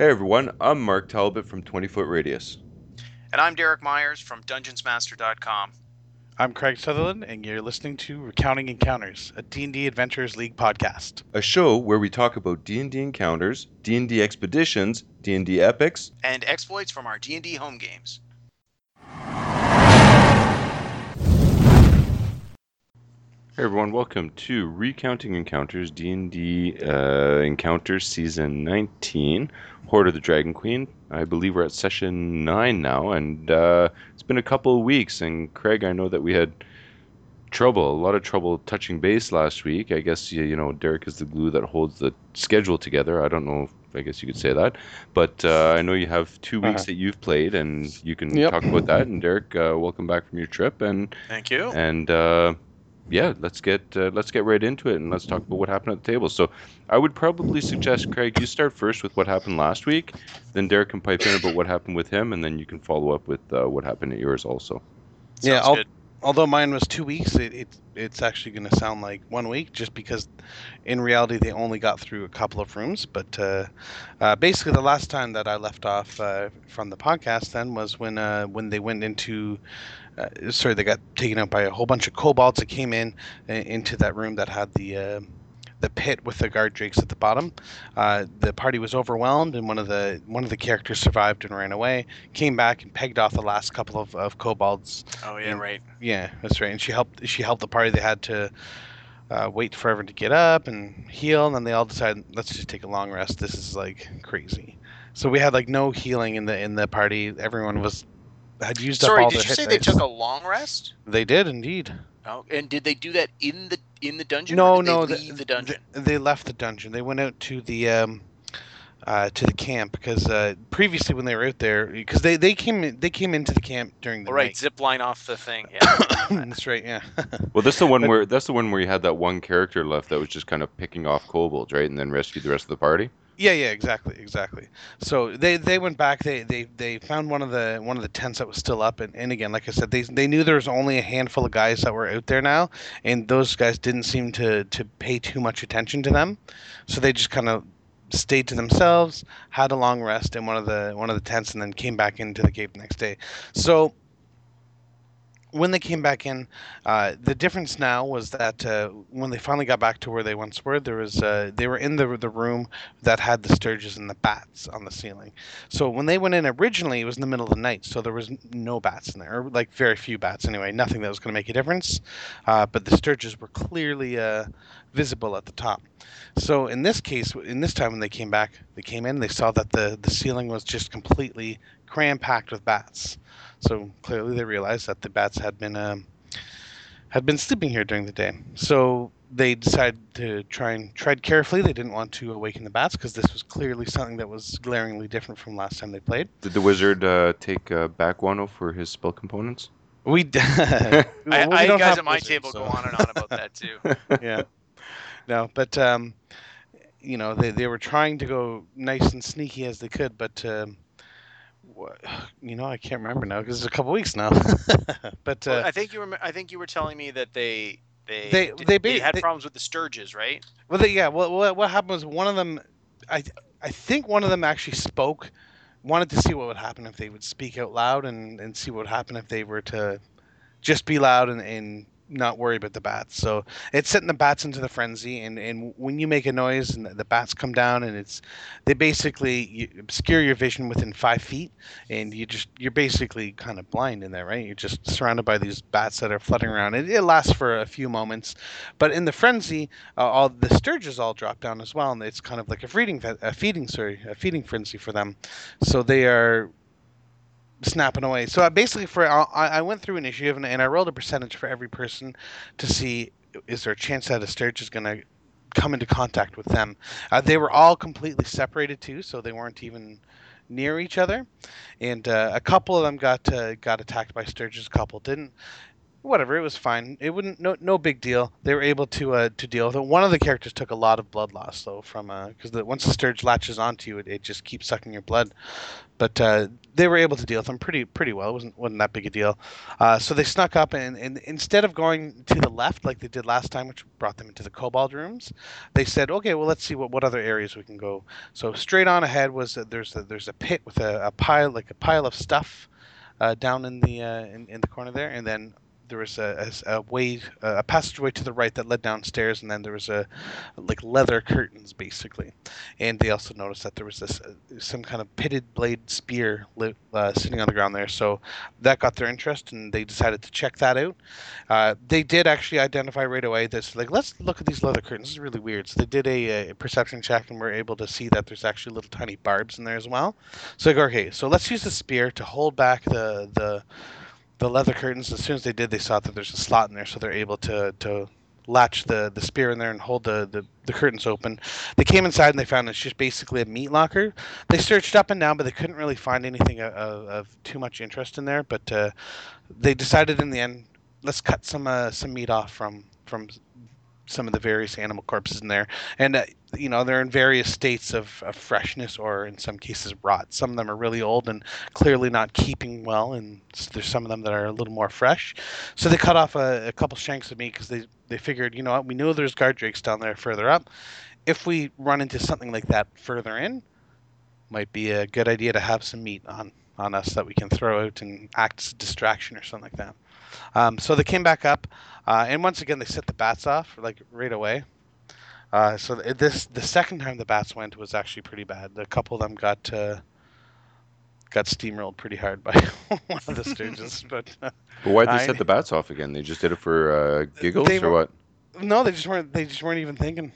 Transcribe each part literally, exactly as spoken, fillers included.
Hey everyone, I'm Mark Talbot from twenty Foot Radius, And I'm Derek Myers from Dungeons Master dot com. I'm Craig Sutherland, and you're listening to Recounting Encounters, a D and D Adventures League podcast. a show where we talk about D and D encounters, D and D expeditions, D and D epics, And exploits from our D and D home games. Hey everyone, welcome to Recounting Encounters D and D uh, Encounters Season nineteen, Horde of the Dragon Queen. I believe we're at session nine now, and uh, it's been a couple of weeks, and Craig, I know that we had trouble, a lot of trouble touching base last week. I guess, you, you know, Derek is the glue that holds the schedule together. I don't know if, I guess you could say that, but uh, I know you have two weeks Uh-huh. that you've played, and you can Yep. talk about that. And Derek, uh, welcome back from your trip, and Thank you. and uh, yeah, let's get uh, let's get right into it, and let's talk about what happened at the table. So, I would probably suggest, Craig, you start first with what happened last week, then Derek can pipe in about what happened with him, and then you can follow up with uh, what happened at yours also. Yeah, Sounds I'll- good. Although mine was two weeks, it, it it's actually going to sound like one week, just because in reality they only got through a couple of rooms. But uh, uh, basically, the last time that I left off uh, from the podcast then was when uh, when they went into. Uh, sorry, they got taken out by a whole bunch of kobolds that came in uh, into that room that had the uh, the pit with the guard drakes at the bottom. Uh, the party was overwhelmed, and one of the one of the characters survived and ran away. Came back and pegged off the last couple of, of kobolds. Oh yeah, Mm. right. Yeah, that's right. And she helped. She helped the party. They had to uh, wait forever to get up and heal, and then they all decided, let's just take a long rest. This is like crazy. So we had like no healing in the in the party. Everyone was had used Sorry, up all did their you hit say they dice. took a long rest? They did indeed. Oh, and did they do that in the in the dungeon? No, or did no, they the- leave the dungeon. They, they left the dungeon. They went out to the um, uh, to the camp because uh, previously when they were out there, because they, they came in, they came into the camp during the All right, night. zip line off the thing. Yeah. That's right. Yeah. Well, that's the one But- where that's the one where you had that one character left that was just kind of picking off kobolds, right, and then rescued the rest of the party. Yeah, yeah, exactly, exactly. So they, they went back. They, they they found one of the one of the tents that was still up, and, and again, like I said, they they knew there was only a handful of guys that were out there now, and those guys didn't seem to to pay too much attention to them, so they just kind of stayed to themselves, had a long rest in one of the one of the tents, and then came back into the cave the next day. So when they came back in, uh, the difference now was that uh, when they finally got back to where they once were, there was uh, they were in the the room that had the sturges and the bats on the ceiling. So when they went in originally, it was in the middle of the night, so there was n- no bats in there, or like very few bats anyway. Nothing that was going to make a difference, uh, but the sturges were clearly uh, visible at the top. So in this case, in this time when they came back, they came in, they saw that the the ceiling was just completely cram packed with bats. So clearly they realized that the bats had been um, had been sleeping here during the day. So they decided to try and tread carefully. They didn't want to awaken the bats because this was clearly something that was glaringly different from last time they played. Did the wizard uh, take uh, back Wano for his spell components? We, d- I, well, we I don't guys have at my wizards, table so- go on and on about that too. Yeah, no, but um, you know they they were trying to go nice and sneaky as they could, but. Um, wha- you know, I can't remember now because it's a couple weeks now. but Well, uh, I think you were I think you were telling me that they they They- did- they they ba- had they- problems with the sturges, right? Well, they, yeah. Well, what, what happened was one of them, I, I think one of them actually spoke, wanted to see what would happen if they would speak out loud, and, and see what would happen if they were to just be loud and, and not worry about the bats. So it's setting the bats into the frenzy, and, and when you make a noise and the, the bats come down, and it's they basically you obscure your vision within five feet, and you just you're basically kind of blind in there, right? You're just surrounded by these bats that are fluttering around. It, it lasts for a few moments, but in the frenzy, uh, all the sturges all drop down as well, and it's kind of like a feeding fe- a feeding sorry a feeding frenzy for them. So they are snapping away. So I basically for I, I went through initiative and, and I rolled a percentage for every person to see is there a chance that a sturge is going to come into contact with them. Uh, they were all completely separated too, so they weren't even near each other, and uh, a couple of them got uh, got attacked by sturges, a couple didn't. whatever, it was fine. It wouldn't no no big deal. They were able to uh, to deal with it. One of the characters took a lot of blood loss though from because the once the sturge latches onto you, it, it just keeps sucking your blood. But uh, they were able to deal with them pretty pretty well. It wasn't wasn't that big a deal. Uh, so they snuck up and, and instead of going to the left like they did last time, which brought them into the kobold rooms, they said, okay, well let's see what, what other areas we can go. So straight on ahead was uh, there's a, there's a pit with a, a pile like a pile of stuff uh, down in the uh, in, in the corner there, and then there was a, a, a way a passageway to the right that led downstairs, and then there was a like leather curtains basically. And they also noticed that there was this uh, some kind of pitted blade spear li- uh, sitting on the ground there, so that got their interest, and they decided to check that out. Uh, they did actually identify right away this like let's look at these leather curtains. This is really weird. So they did a, a perception check and were able to see that there's actually little tiny barbs in there as well. So they go, okay, so let's use the spear to hold back the the the leather curtains. As soon as they did, they saw that there's a slot in there, so they're able to to latch the, the spear in there and hold the, the, the curtains open. They came inside and they found it's just basically a meat locker. They searched up and down, but they couldn't really find anything of, of, of too much interest in there. But uh, they decided in the end, let's cut some uh, some meat off from from some of the various animal corpses in there, and uh, you know they're in various states of, of freshness or in some cases rot. Some of them are really old and clearly not keeping well, and there's some of them that are a little more fresh. So they cut off a, a couple shanks of meat because they they figured, you know what, we know there's guard drakes down there further up. If we run into something like that further in, might be a good idea to have some meat on on us that we can throw out and act as a distraction or something like that. Um, so they came back up, uh, and once again they set the bats off like right away. Uh, so this the second time the bats went was actually pretty bad. A couple of them got uh, got steamrolled pretty hard by one of the sturges. But, uh, But why'd they I- set the bats off again? They just did it for uh, giggles They or were- what? no, they just weren't. They just weren't even thinking.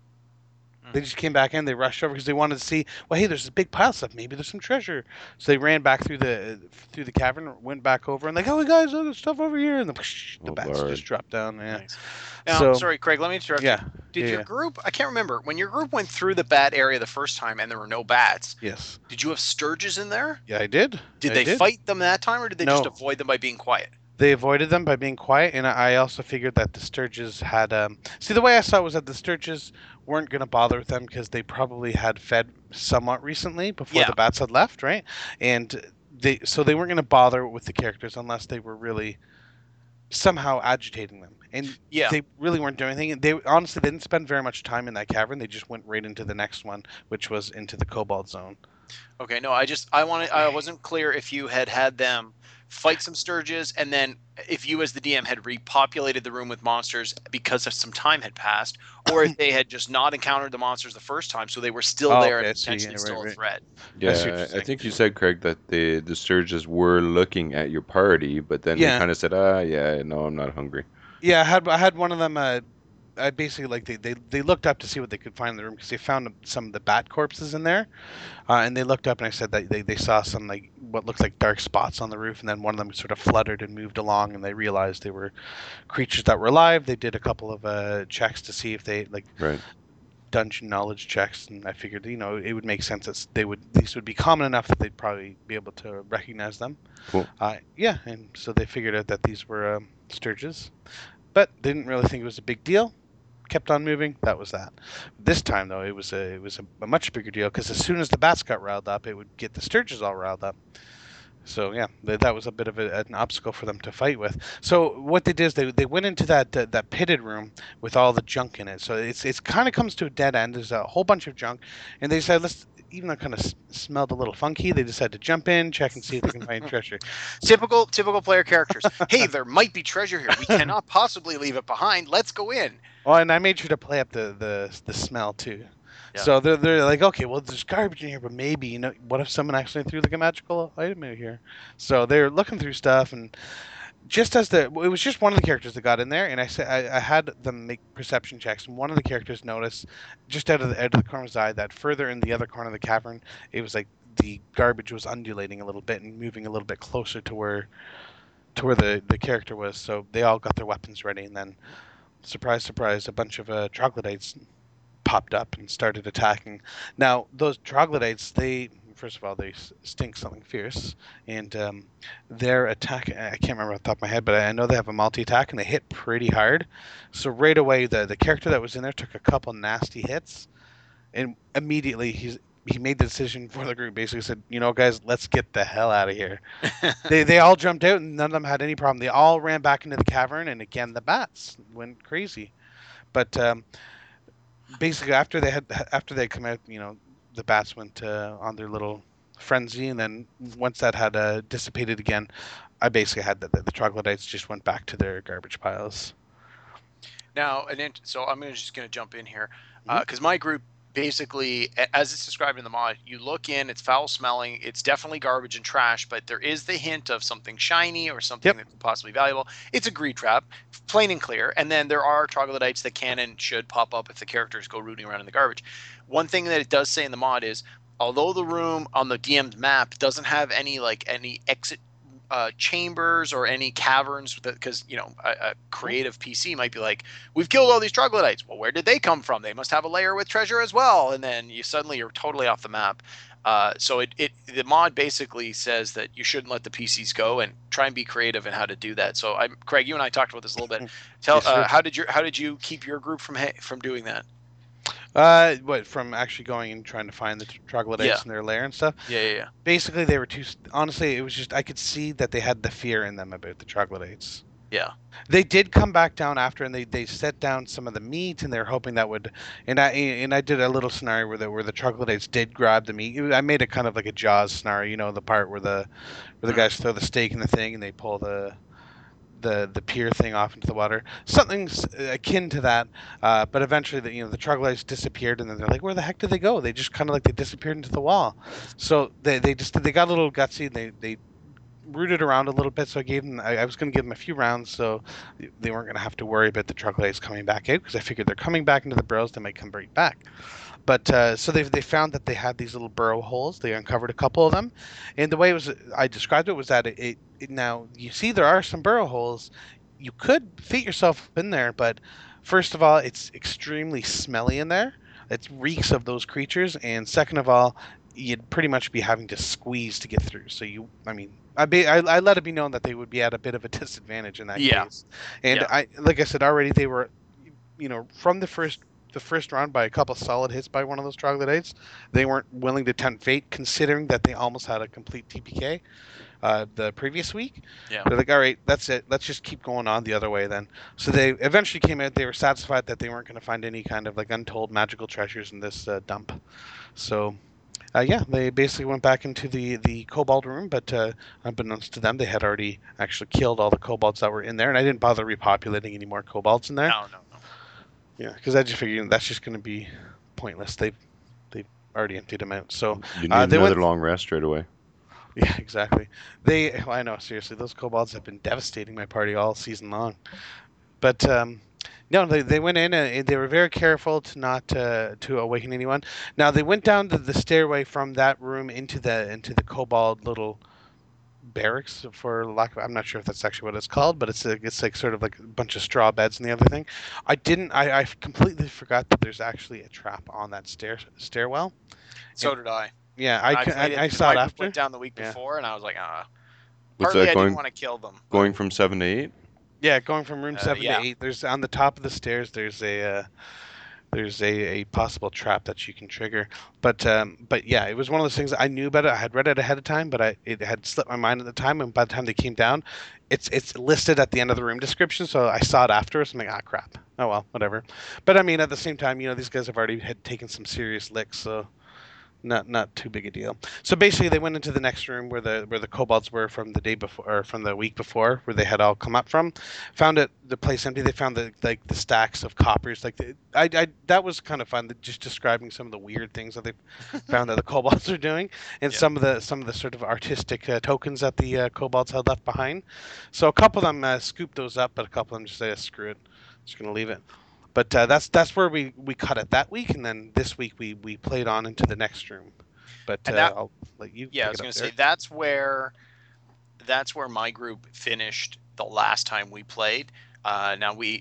They just came back in. They rushed over because they wanted to see. Well, hey, there's this big pile of stuff. Maybe there's some treasure. So they ran back through the through the cavern, went back over, and like, oh, guys, look, there's stuff over here, and the, the Oh, bats Lord. just dropped down. Yeah. Nice. Now, So- sorry, Craig, let me interrupt Yeah. you. Did yeah, your yeah. group, I can't remember, when your group went through the bat area the first time and there were no bats, Yes. did you have sturges in there? Yeah, I did. Did I they did. fight them that time, or did they just No. avoid them by being quiet? They avoided them by being quiet, and I also figured that the sturges had. Um, see, the way I saw it was that the sturges weren't going to bother with them because they probably had fed somewhat recently before Yeah. the bats had left, right? And they so they weren't going to bother with the characters unless they were really somehow agitating them. And Yeah. they really weren't doing anything. They honestly they didn't spend very much time in that cavern. They just went right into the next one, which was into the Cobalt Zone. Okay, no, I just I wanted I wasn't clear if you had had them fight some sturges, and then if you as the D M had repopulated the room with monsters because of some time had passed, or if they had just not encountered the monsters the first time, so they were still Oh, there okay, I and see, potentially yeah, still right, a right. threat. I see what Yeah, you're I saying. think you said, Craig, that the the sturges were looking at your party, but then Yeah. they kind of said, "Ah, yeah, no, I'm not hungry." Yeah, I had I had one of them. Uh, I basically like they, they they looked up to see what they could find in the room because they found some of the bat corpses in there, uh, and they looked up and I said that they, they saw some like what looked like dark spots on the roof, and then one of them sort of fluttered and moved along, and they realized they were creatures that were alive. They did a couple of uh, checks to see if they like Right. dungeon knowledge checks, and I figured you know it would make sense that they would these would be common enough that they'd probably be able to recognize them. Cool. Uh, yeah, and so they figured out that these were um, sturges, but they didn't really think it was a big deal. Kept on moving. That was that. This time though, it was a it was a, a much bigger deal because as soon as the bats got riled up, it would get the sturges all riled up. So yeah, th- that was a bit of a, an obstacle for them to fight with. So what they did is they, they went into that uh, that pitted room with all the junk in it. So it's it's kind of comes to a dead end. There's a whole bunch of junk, and they decided let's even though it kind of s- smelled a little funky. They decided to jump in, check and see if they can find treasure. Typical typical player characters. Hey, there might be treasure here. We cannot possibly leave it behind. Let's go in. Oh, and I made sure to play up the the, the smell too. Yeah. So they're they're like, okay, well, there's garbage in here, but maybe you know, what if someone actually threw like a magical item in here? So they're looking through stuff, and just as the it was just one of the characters that got in there, and I said I, I had them make perception checks, and one of the characters noticed just out of the out of the corner of his eye that further in the other corner of the cavern, it was like the garbage was undulating a little bit and moving a little bit closer to where to where the the character was. So they all got their weapons ready, and then. Surprise, surprise, a bunch of uh, troglodytes popped up and started attacking. Now, those troglodytes, they first of all, they s- stink something fierce, and um, their attack, I can't remember off the top of my head, but I know they have a multi-attack, and they hit pretty hard. So right away, the, the character that was in there took a couple nasty hits, and immediately he's he made the decision for the group, basically said, you know, guys, let's get the hell out of here. they they all jumped out, and none of them had any problem. They all ran back into the cavern, and again, the bats went crazy. But um, basically, after they had after they come out, you know, the bats went uh, on their little frenzy, and then once that had uh, dissipated again, I basically had the, the, the troglodytes just went back to their garbage piles. Now, and then, so I'm gonna, just going to jump in here Mhm. because my group basically, a- as it's described in the mod, you look in, it's foul smelling, it's definitely garbage and trash, but there is the hint of something shiny or something Yep. that's possibly valuable. It's a greed trap, plain and clear. And then there are troglodytes that can and should pop up if the characters go rooting around in the garbage. One thing that it does say in the mod is, although the room on the D M's map doesn't have any like any exit uh, chambers or any caverns, because you know a, a creative P C might be like, we've killed all these troglodytes. Well, where did they come from? They must have a layer with treasure as well. And then you suddenly you're totally off the map. Uh, so it, it the mod basically says that you shouldn't let the P Cs go and try and be creative in how to do that. So I'm Craig, you and I talked about this a little bit. Tell Yes, sir. uh, how did you how did you keep your group from from doing that? Uh, what from actually going and trying to find the troglodytes Yeah. in their lair and stuff? Yeah, yeah, yeah. Basically, they were too. Honestly, it was just I could see that they had the fear in them about the troglodytes. Yeah. They did come back down after, and they, they set down some of the meat, and they're hoping that would. And I and I did a little scenario where the where the troglodytes did grab the meat. I made it kind of like a Jaws scenario, you know, the part where the where the guys throw the steak in the thing and they pull the the the pier thing off into the water, something s- akin to that. Uh, but eventually, the you know the troglodytes disappeared, and then they're like, where the heck did they go? They just kind of like they disappeared into the wall. So they they just they got a little gutsy. They they rooted around a little bit, so I gave them. I, I was going to give them a few rounds, so they weren't going to have to worry about the troglodytes coming back out, because I figured they're coming back into the burrows, they might come right back. But uh, so they they found that they had these little burrow holes. They uncovered a couple of them, and the way it was I described it was that it, it, it now you see there are some burrow holes. You could fit yourself in there, but first of all, it's extremely smelly in there. It reeks of those creatures, and second of all, you'd pretty much be having to squeeze to get through. So you, I mean, I, be, I, I let it be known that they would be at a bit of a disadvantage in that Yeah. case. And Yeah. I, like I said already, they were, you know, from the first the first round by a couple solid hits by one of those troglodytes. They weren't willing to tempt fate, considering that they almost had a complete T P K uh, the previous week. Yeah. They're like, all right, that's it. Let's just keep going on the other way then. So they eventually came out. They were satisfied that they weren't going to find any kind of like untold magical treasures in this uh, dump. So. Uh, yeah, they basically went back into the, the kobold room, but uh, unbeknownst to them, they had already actually killed all the kobolds that were in there, and I didn't bother repopulating any more kobolds in there. No, no, no. Yeah, because I just figured that's just going to be pointless. They've they've already emptied them out. So You need uh, they another went. long rest right away. Yeah, exactly. They. Well, I know. Seriously, those kobolds have been devastating my party all season long. But um, no, they, they went in and they were very careful to not uh, to awaken anyone. Now they went down the, the stairway from that room into the into the kobold little barracks, for lack of, I'm not sure if that's actually what it's called, but it's a, it's like sort of like a bunch of straw beds and the other thing. I didn't. I, I completely forgot that there's actually a trap on that stair stairwell. So And- did I. Yeah, I, I, ca- played it I, I because saw my it group after. went down the week Yeah. before, and I was like, ah. What's Partly that I going didn't want to kill them. but- going from seven to eight? Yeah, going from room Uh, seven yeah. to eight. There's on the top of the stairs. There's a uh, there's a, a possible trap that you can trigger. But um, but yeah, it was one of those things that I knew about it. I had read it ahead of time, but I it had slipped my mind at the time. And by the time they came down, it's it's listed at the end of the room description. So I saw it afterwards. I'm like, ah, crap. Oh well, whatever. But I mean, at the same time, you know, these guys have already had taken some serious licks, so. Not not too big a deal. So basically, they went into the next room where the where the kobolds were from the day before, or from the week before, where they had all come up from. Found it the place empty. They found the like the stacks of coppers. Like the, I, I that was kind of fun. Just describing some of the weird things that they found that the kobolds are doing, and Yeah. some of the some of the sort of artistic uh, tokens that the uh, kobolds had left behind. So a couple of them uh, scooped those up, but a couple of them just said, "Screw it, just gonna leave it." But uh, that's that's where we, we cut it that week, and then this week we, we played on into the next room. But uh, And that- I'll let you. Yeah, I pick was it going up to there. say that's where that's where my group finished the last time we played. Uh, now we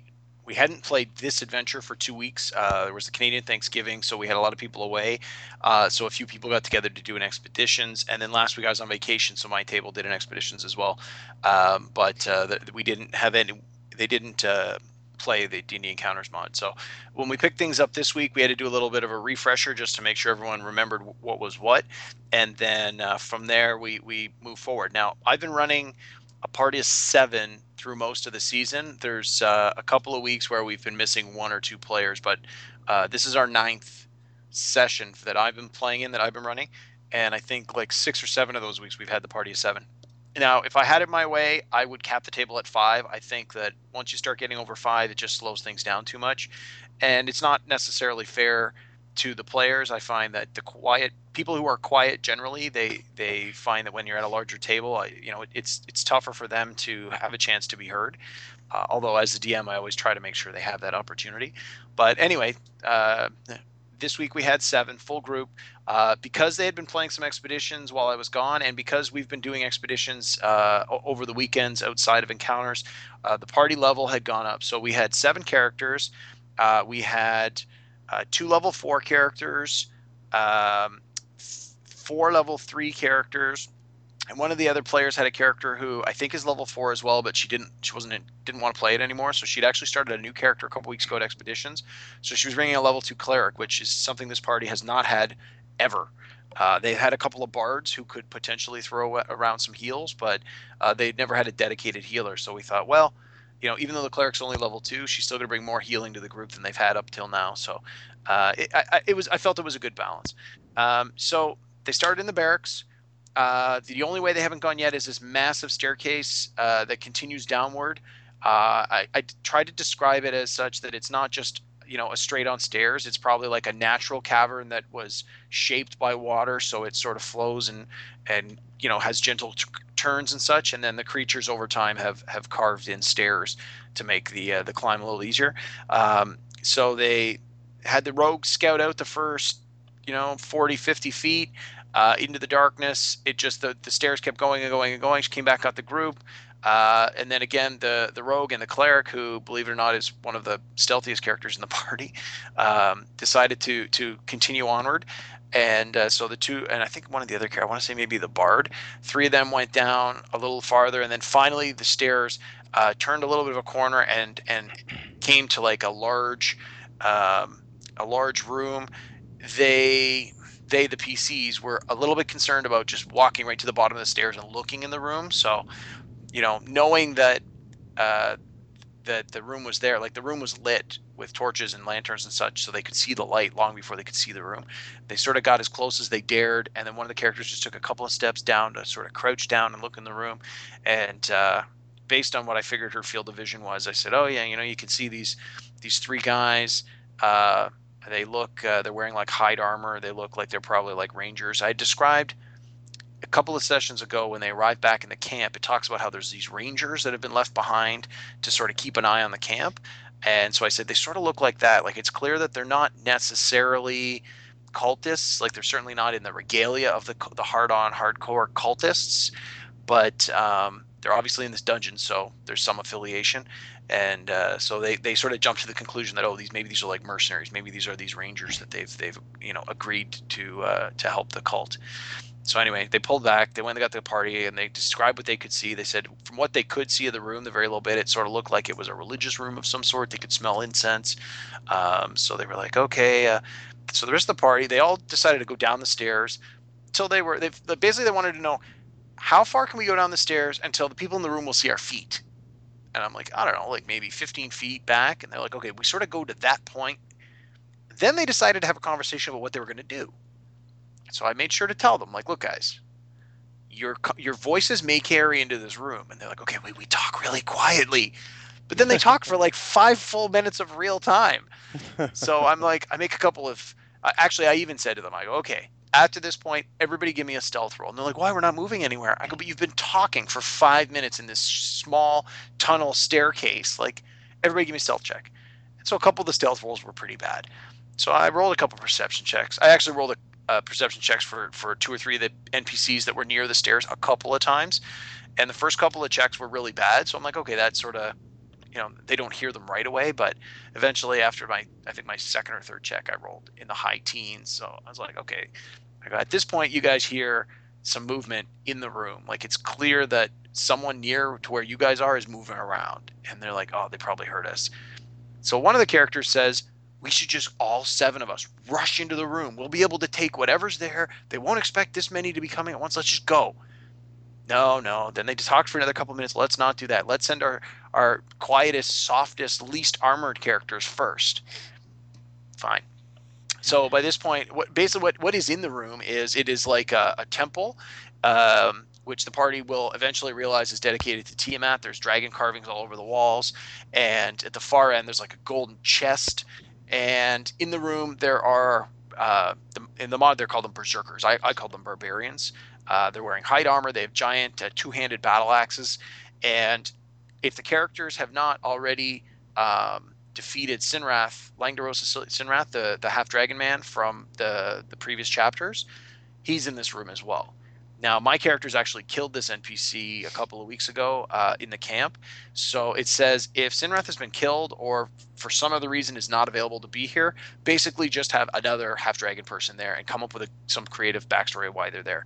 we hadn't played this adventure for two weeks. Uh, there was the Canadian Thanksgiving, so we had a lot of people away. Uh, so a few people got together to do an expeditions, and then last week I was on vacation, so my table did an expeditions as well. Um, but uh, the, we didn't have any. They didn't uh, play the D and D Encounters mod. So when we picked things up this week, we had to do a little bit of a refresher just to make sure everyone remembered what was what, and then uh, from there we we move forward. Now I've been running a party of seven through most of the season. There's uh, a couple of weeks where we've been missing one or two players, but uh, this is our ninth session that I've been playing in, that I've been running, and I think like six or seven of those weeks we've had the party of seven. Now, if I had it my way, I would cap the table at five. I think that once you start getting over five, it just slows things down too much, and it's not necessarily fair to the players. I find that the quiet people who are quiet generally, they they find that when you're at a larger table, I, you know, it's it's tougher for them to have a chance to be heard. Uh, although as a D M, I always try to make sure they have that opportunity. But anyway, uh, this week we had seven full group uh, because they had been playing some expeditions while I was gone, and because we've been doing expeditions uh, over the weekends outside of encounters. Uh, the party level had gone up, so we had seven characters. Uh, we had uh, two level four characters, um, four level three characters, and one of the other players had a character who I think is level four as well, but she didn't she wasn't in, didn't want to play it anymore. So she'd actually started a new character a couple weeks ago at Expeditions. So she was bringing a level two cleric, which is something this party has not had ever. Uh, they had a couple of bards who could potentially throw around some heals, but uh, they'd never had a dedicated healer. So we thought, well, you know, even though the cleric's only level two, she's still going to bring more healing to the group than they've had up till now. So uh, it, I, it was, I felt it was a good balance. Um, so they started in the barracks. Uh, the only way they haven't gone yet is this massive staircase uh, that continues downward. Uh, I, I tried to describe it as such that it's not just, you know, a straight on stairs. It's probably like a natural cavern that was shaped by water, so it sort of flows and and you know has gentle t- turns and such. And then the creatures over time have have carved in stairs to make the uh, the climb a little easier. Um, so they had the rogue scout out the first, you know, forty, fifty feet uh, into the darkness. It just the the stairs kept going and going and going. She came back out the group. Uh, and then again, the the rogue and the cleric, who, believe it or not, is one of the stealthiest characters in the party, um, decided to to continue onward. And uh, so the two, and I think one of the other characters, I want to say maybe the bard, three of them went down a little farther, and then finally the stairs uh, turned a little bit of a corner and and came to like a large um, a large room. They they the P Cs were a little bit concerned about just walking right to the bottom of the stairs and looking in the room. So, you know, knowing that uh, that the room was there, like the room was lit with torches and lanterns and such, so they could see the light long before they could see the room. They sort of got as close as they dared, and then one of the characters just took a couple of steps down to sort of crouch down and look in the room. And uh, based on what I figured her field of vision was, I said, "Oh yeah, you know, you can see these these three guys. Uh, they look, uh, they're wearing like hide armor. They look like they're probably like rangers." I described a couple of sessions ago when they arrived back in the camp, it talks about how there's these rangers that have been left behind to sort of keep an eye on the camp. And so I said, they sort of look like that. Like, it's clear that they're not necessarily cultists. Like, they're certainly not in the regalia of the the hard-on, hardcore cultists. But um, they're obviously in this dungeon, so there's some affiliation. And uh, so they, they sort of jumped to the conclusion that, oh, these maybe these are like mercenaries. Maybe these are these rangers that they've they've you know agreed to uh, to help the cult. So anyway, they pulled back. They went and got to the party, and they described what they could see. They said from what they could see of the room, the very little bit, it sort of looked like it was a religious room of some sort. They could smell incense. Um, so they were like, okay. Uh, so the rest of the party, they all decided to go down the stairs until they were, they basically they wanted to know, how far can we go down the stairs until the people in the room will see our feet? And I'm like, I don't know, like maybe fifteen feet back. And they're like, okay, we sort of go to that point. Then they decided to have a conversation about what they were going to do. So I made sure to tell them, like, look, guys, your your voices may carry into this room. And they're like, okay, we, we talk really quietly. But then they talk for like five full minutes of real time. So I'm like, I make a couple of, uh, actually, I even said to them, I go, okay, after this point, everybody give me a stealth roll. And they're like, why? We're not moving anywhere. I go, but you've been talking for five minutes in this small tunnel staircase. Like, everybody give me a stealth check. And so a couple of the stealth rolls were pretty bad. So I rolled a couple of perception checks. I actually rolled a Uh, perception checks for, for two or three of the N P Cs that were near the stairs a couple of times. And the first couple of checks were really bad. So I'm like, okay, that sort of you know, they don't hear them right away, but eventually after my, I think my second or third check, I rolled in the high teens. So I was like, okay, I go, at this point, you guys hear some movement in the room. Like it's clear that someone near to where you guys are is moving around. And they're like, oh, they probably heard us. So one of the characters says, we should just all seven of us rush into the room. We'll be able to take whatever's there. They won't expect this many to be coming at once. Let's just go. No, no. Then they talked for another couple minutes. Let's not do that. Let's send our, our quietest, softest, least armored characters first. Fine. So by this point, what basically what, what is in the room is it is like a, a temple, um, which the party will eventually realize is dedicated to Tiamat. There's dragon carvings all over the walls. And at the far end, there's like a golden chest. And in the room, there are, uh, the, in the mod, they're called them berserkers. I, I call them barbarians. Uh, they're wearing hide armor. They have giant uh, two-handed battle axes. And if the characters have not already um, defeated Sinrath, Langdarosa Sinrath, the, the half-dragon man from the, the previous chapters, he's in this room as well. Now, my characters actually killed this N P C a couple of weeks ago uh, in the camp. So it says if Sinrath has been killed or for some other reason is not available to be here, basically just have another half-dragon person there and come up with a, some creative backstory of why they're there.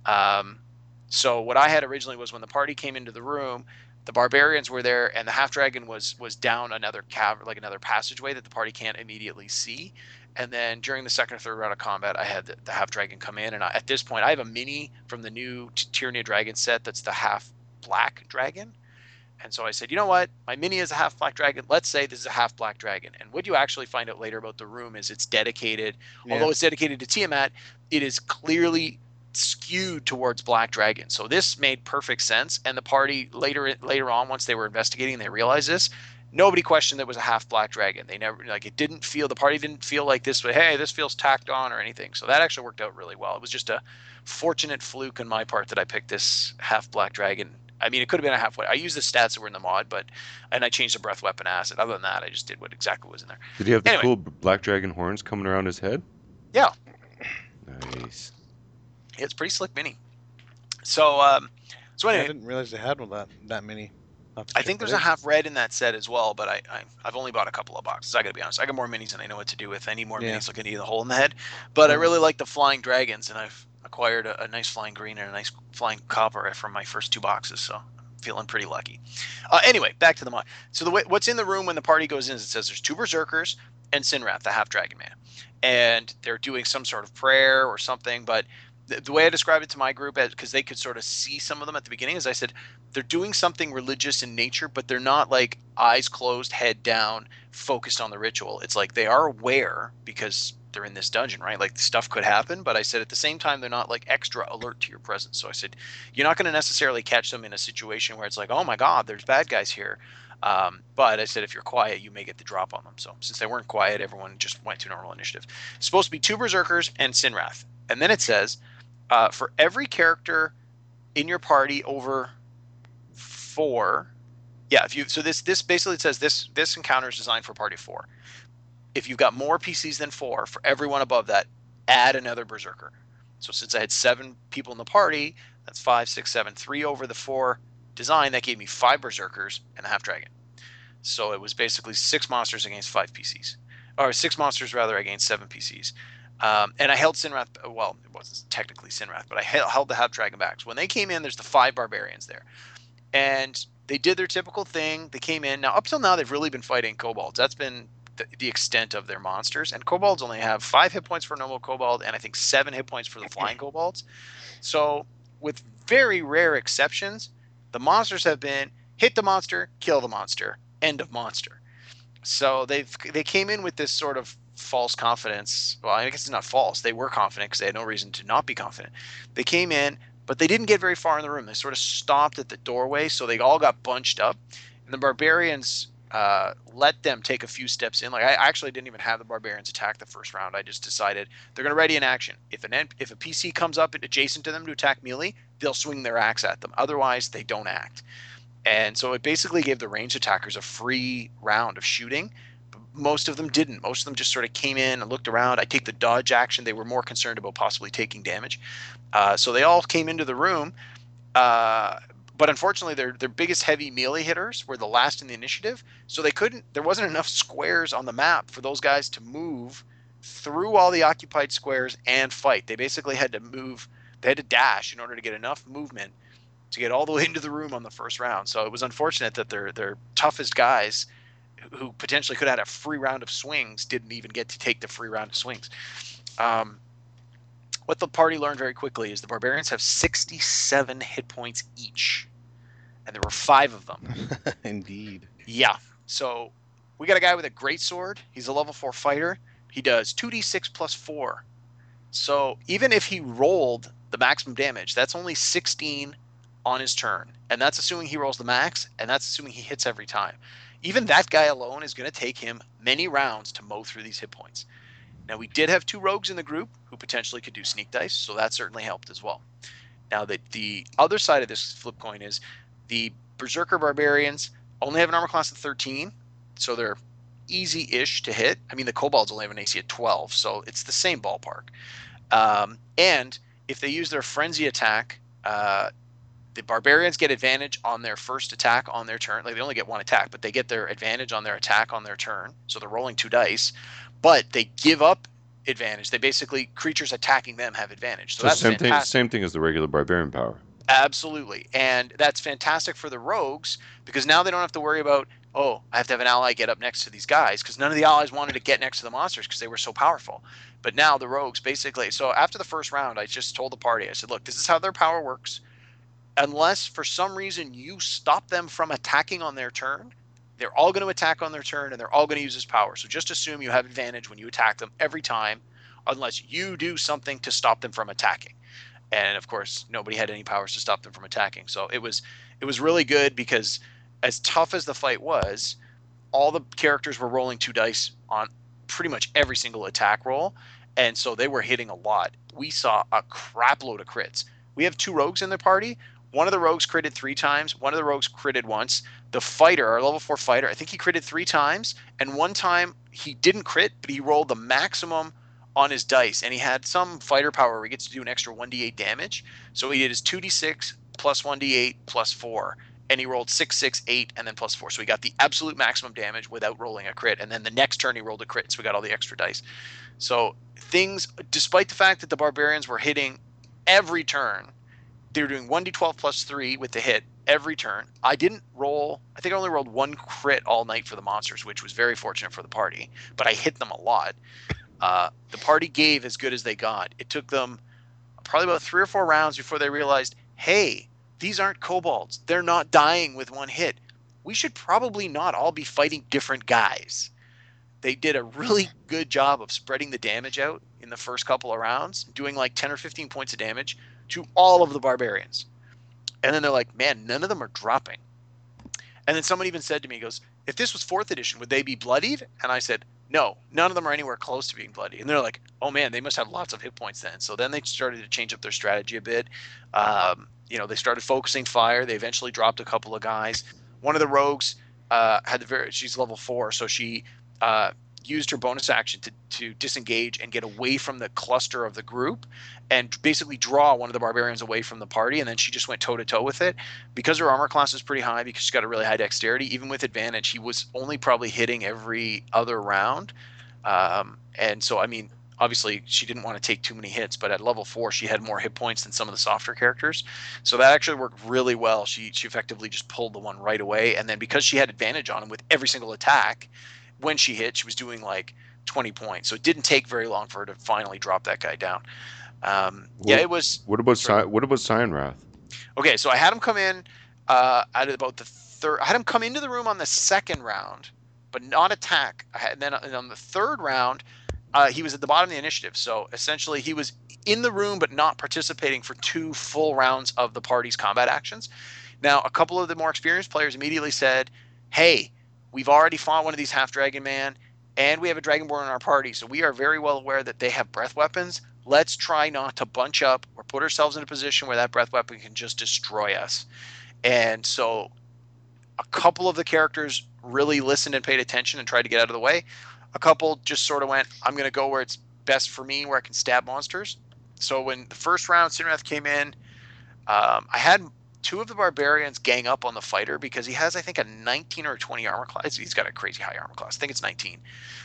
Um, so what I had originally was when the party came into the room, the barbarians were there and the half-dragon was was down another cavern, like another passageway that the party can't immediately see. And then during the second or third round of combat, I had the, the half-dragon come in. And I, at this point, I have a mini from the new Tyranny of Dragon set that's the half-black dragon. And so I said, you know what? My mini is a half-black dragon. Let's say this is a half-black dragon. And what you actually find out later about the room is it's dedicated, yeah. although it's dedicated to Tiamat, it is clearly skewed towards black dragon. So this made perfect sense. And the party later later on, once they were investigating, they realized this. Nobody questioned that it was a half black dragon. They never, like, it didn't feel, the party didn't feel like this, but hey, this feels tacked on or anything. So that actually worked out really well. It was just a fortunate fluke on my part that I picked this half black dragon. I mean, it could have been a half. I used the stats that were in the mod, but, and I changed the breath weapon acid. Other than that, I just did what exactly was in there. Did he have the anyway, cool black dragon horns coming around his head? Yeah. Nice. It's pretty slick mini. So, um, so anyway. Yeah, I didn't realize they had one that, that mini. I think there's a half red in that set as well, but I, I I've only bought a couple of boxes. I gotta be honest. I got more minis than I know what to do with. I need more yeah. minis looking at the hole in the head. But I really like the flying dragons, and I've acquired a, a nice flying green and a nice flying copper from my first two boxes, so I'm feeling pretty lucky. Uh, anyway, back to the mod. So the way, what's in the room when the party goes in is it says there's two berserkers and Sinrath, the half dragon man, and they're doing some sort of prayer or something, but the way I describe it to my group, because they could sort of see some of them at the beginning, is I said they're doing something religious in nature, but they're not like eyes closed, head down, focused on the ritual. It's like they are aware because they're in this dungeon, right? Like stuff could happen, but I said at the same time they're not like extra alert to your presence. So I said you're not going to necessarily catch them in a situation where it's like, oh my God, there's bad guys here. Um, but I said if you're quiet, you may get the drop on them. So since they weren't quiet, everyone just went to normal initiative. It's supposed to be two berserkers and Sinrath, and then it says. Uh, for every character in your party over four, yeah. If you so this this basically says this this encounter is designed for party four. If you've got more P Cs than four, for everyone above that, add another berserker. So since I had seven people in the party, that's five, six, seven, three over the four design. That gave me five berserkers and a half dragon. So it was basically six monsters against five P Cs, or six monsters rather against seven P Cs. Um, and I held Sinrath, well, it wasn't technically Sinrath, but I held the half dragon back. So when they came in, there's the five barbarians there. And they did their typical thing. They came in. Now, up till now, they've really been fighting kobolds. That's been the, the extent of their monsters. And kobolds only have five hit points for a normal kobold, and I think seven hit points for the flying kobolds. So with very rare exceptions, the monsters have been hit the monster, kill the monster, end of monster. So they've they came in with this sort of false confidence. Well, I guess it's not false. They were confident because they had no reason to not be confident. They came in, but they didn't get very far in the room. They sort of stopped at the doorway, so they all got bunched up. And the barbarians uh, let them take a few steps in. Like I actually didn't even have the barbarians attack the first round. I just decided they're going to ready in action. If an if a P C comes up adjacent to them to attack melee, they'll swing their axe at them. Otherwise, they don't act. And so it basically gave the ranged attackers a free round of shooting. Most of them didn't. Most of them just sort of came in and looked around. I take the dodge action. They were more concerned about possibly taking damage. Uh, so they all came into the room. Uh, but unfortunately, their their biggest heavy melee hitters were the last in the initiative, so they couldn't. There wasn't enough squares on the map for those guys to move through all the occupied squares and fight. They basically had to move. They had to dash in order to get enough movement to get all the way into the room on the first round. So it was unfortunate that their their toughest guys, who potentially could have had a free round of swings, didn't even get to take the free round of swings. Um, what the party learned very quickly is the barbarians have sixty-seven hit points each, and there were five of them. Indeed. Yeah. So we got a guy with a great sword. He's a level four fighter. He does two d six plus four. So even if he rolled the maximum damage, that's only sixteen on his turn, and that's assuming he rolls the max, and that's assuming he hits every time. Even that guy alone is going to take him many rounds to mow through these hit points. Now, we did have two rogues in the group who potentially could do sneak dice, so that certainly helped as well. Now, the, the other side of this flip coin is the Berserker Barbarians only have an armor class of thirteen, so they're easy-ish to hit. I mean, the Kobolds only have an A C of twelve, so it's the same ballpark. Um, and if they use their Frenzy attack, uh, the Barbarians get advantage on their first attack on their turn. Like, they only get one attack, but they get their advantage on their attack on their turn. So they're rolling two dice, but they give up advantage. They basically, creatures attacking them have advantage. So, So that's same thing, fantastic. same thing as the regular barbarian power. Absolutely. And that's fantastic for the rogues, because now they don't have to worry about, oh, I have to have an ally get up next to these guys, because none of the allies wanted to get next to the monsters because they were so powerful. But now the rogues basically, so after the first round, I just told the party, I said, look, this is how their power works. Unless for some reason you stop them from attacking on their turn, they're all going to attack on their turn, and they're all going to use this power. So just assume you have advantage when you attack them every time, unless you do something to stop them from attacking. And of course, nobody had any powers to stop them from attacking. So it was it was really good, because as tough as the fight was, all the characters were rolling two dice on pretty much every single attack roll, and so they were hitting a lot. We saw a crap load of crits. We have two rogues in the party. One of the rogues critted three times. One of the rogues critted once. The fighter, our level four fighter, I think he critted three times, and one time he didn't crit, but he rolled the maximum on his dice, and he had some fighter power where he gets to do an extra one d eight damage. So he did his two d six plus one d eight plus four, and he rolled six, six, eight, and then plus four. So he got the absolute maximum damage without rolling a crit, and then the next turn he rolled a crit, so we got all the extra dice. So things, despite the fact that the barbarians were hitting every turn, they were doing one d twelve plus three with the hit every turn. I didn't roll, I think I only rolled one crit all night for the monsters, which was very fortunate for the party, but I hit them a lot. Uh, the party gave as good as they got. It took them probably about three or four rounds before they realized, hey, these aren't kobolds. They're not dying with one hit. We should probably not all be fighting different guys. They did a really good job of spreading the damage out in the first couple of rounds, doing like ten or fifteen points of damage to all of the barbarians. And then they're like, man, none of them are dropping. And then someone even said to me, he goes, if this was fourth edition, would they be bloodied? And I said, no, none of them are anywhere close to being bloody. And they're like, oh man, they must have lots of hit points then. So then they started to change up their strategy a bit. Um, you know, they started focusing fire. They eventually dropped a couple of guys. One of the rogues uh, had the very, she's level four, so she uh, used her bonus action to, to disengage and get away from the cluster of the group and basically draw one of the barbarians away from the party, and then she just went toe-to-toe with it. Because her armor class is pretty high, because she's got a really high dexterity, even with advantage, he was only probably hitting every other round. Um, and so, I mean, obviously she didn't want to take too many hits, but at level four she had more hit points than some of the softer characters. So that actually worked really well. She, she effectively just pulled the one right away, and then because she had advantage on him with every single attack, when she hit, she was doing like twenty points. So it didn't take very long for her to finally drop that guy down. Um, What- yeah, it was. What about Sorry. Cy- what about Cyan Wrath? Okay, so I had him come in uh, at about the third. I had him come into the room on the second round, but not attack. I had, and then and on the third round, uh, he was at the bottom of the initiative. So essentially, he was in the room but not participating for two full rounds of the party's combat actions. Now, a couple of the more experienced players immediately said, "Hey, we've already fought one of these half dragon man, and we have a dragonborn in our party, so we are very well aware that they have breath weapons. Let's try not to bunch up or put ourselves in a position where that breath weapon can just destroy us." And so a couple of the characters really listened and paid attention and tried to get out of the way. A couple just sort of went, I'm going to go where it's best for me, where I can stab monsters. So when the first round, Sinrath came in, um, I had two of the barbarians gang up on the fighter because he has, I think, a nineteen or a twenty armor class. He's got a crazy high armor class. I think it's nineteen.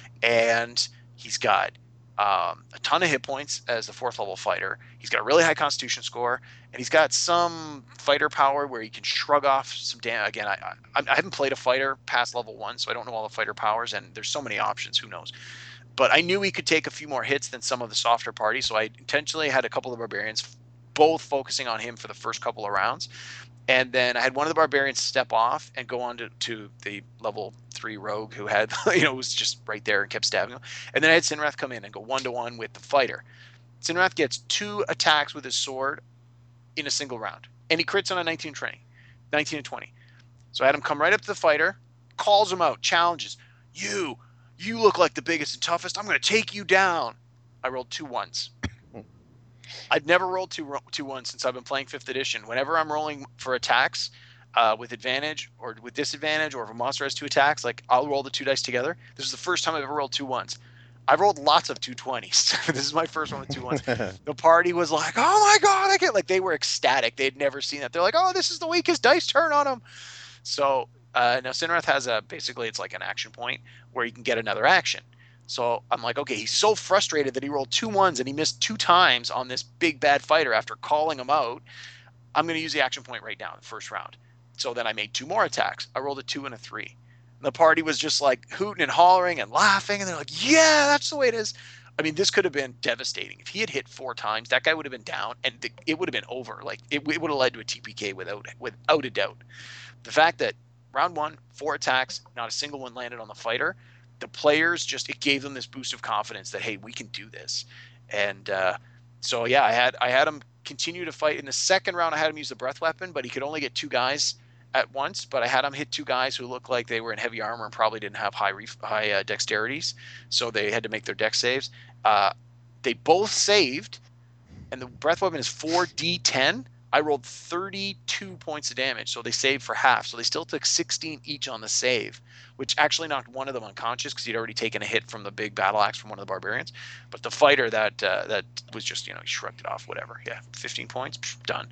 And he's got um, a ton of hit points as the fourth level fighter. He's got a really high constitution score, and he's got some fighter power where he can shrug off some damage. Again, I, I, I haven't played a fighter past level one, so I don't know all the fighter powers, and there's so many options. Who knows? But I knew he could take a few more hits than some of the softer parties, so I intentionally had a couple of barbarians both focusing on him for the first couple of rounds. And then I had one of the barbarians step off and go on to, to the level three rogue who had, you know, was just right there and kept stabbing him. And then I had Sinrath come in and go one-to-one with the fighter. Sinrath gets two attacks with his sword in a single round. And he crits on a nineteen twenty. nineteen and twenty. So I had him come right up to the fighter, calls him out, challenges. You, you look like the biggest and toughest. I'm going to take you down. I rolled two ones. I've never rolled two two ones since I've been playing fifth edition. Whenever I'm rolling for attacks uh, with advantage or with disadvantage, or if a monster has two attacks, like I'll roll the two dice together. This is the first time I've ever rolled two ones. I've rolled lots of two twenties. This is my first one with two ones. The party was like, "Oh my god!" I get like they were ecstatic. They had never seen that. They're like, "Oh, this is the weakest dice turn on them." So uh, now Sinrath has a basically it's like an action point where you can get another action. So I'm like, okay, he's so frustrated that he rolled two ones and he missed two times on this big bad fighter after calling him out. I'm going to use the action point right now in the first round. So then I made two more attacks. I rolled a two and a three. And the party was just like hooting and hollering and laughing. And they're like, yeah, that's the way it is. I mean, this could have been devastating. If he had hit four times, that guy would have been down and the, it would have been over. Like it, it would have led to a T P K without, without a doubt. The fact that round one, four attacks, not a single one landed on the fighter, the players just, it gave them this boost of confidence that, hey, we can do this. And uh, so, yeah, I had I had him continue to fight. In the second round, I had him use the breath weapon, but he could only get two guys at once. But I had him hit two guys who looked like they were in heavy armor and probably didn't have high ref- high uh, dexterities. So they had to make their dex saves. Uh, they both saved, and the breath weapon is four d ten. I rolled thirty-two points of damage, so they saved for half. So they still took sixteen each on the save, which actually knocked one of them unconscious because he'd already taken a hit from the big battle axe from one of the barbarians. But the fighter that uh, that was just, you know, he shrugged it off, whatever. Yeah, fifteen points, psh, done.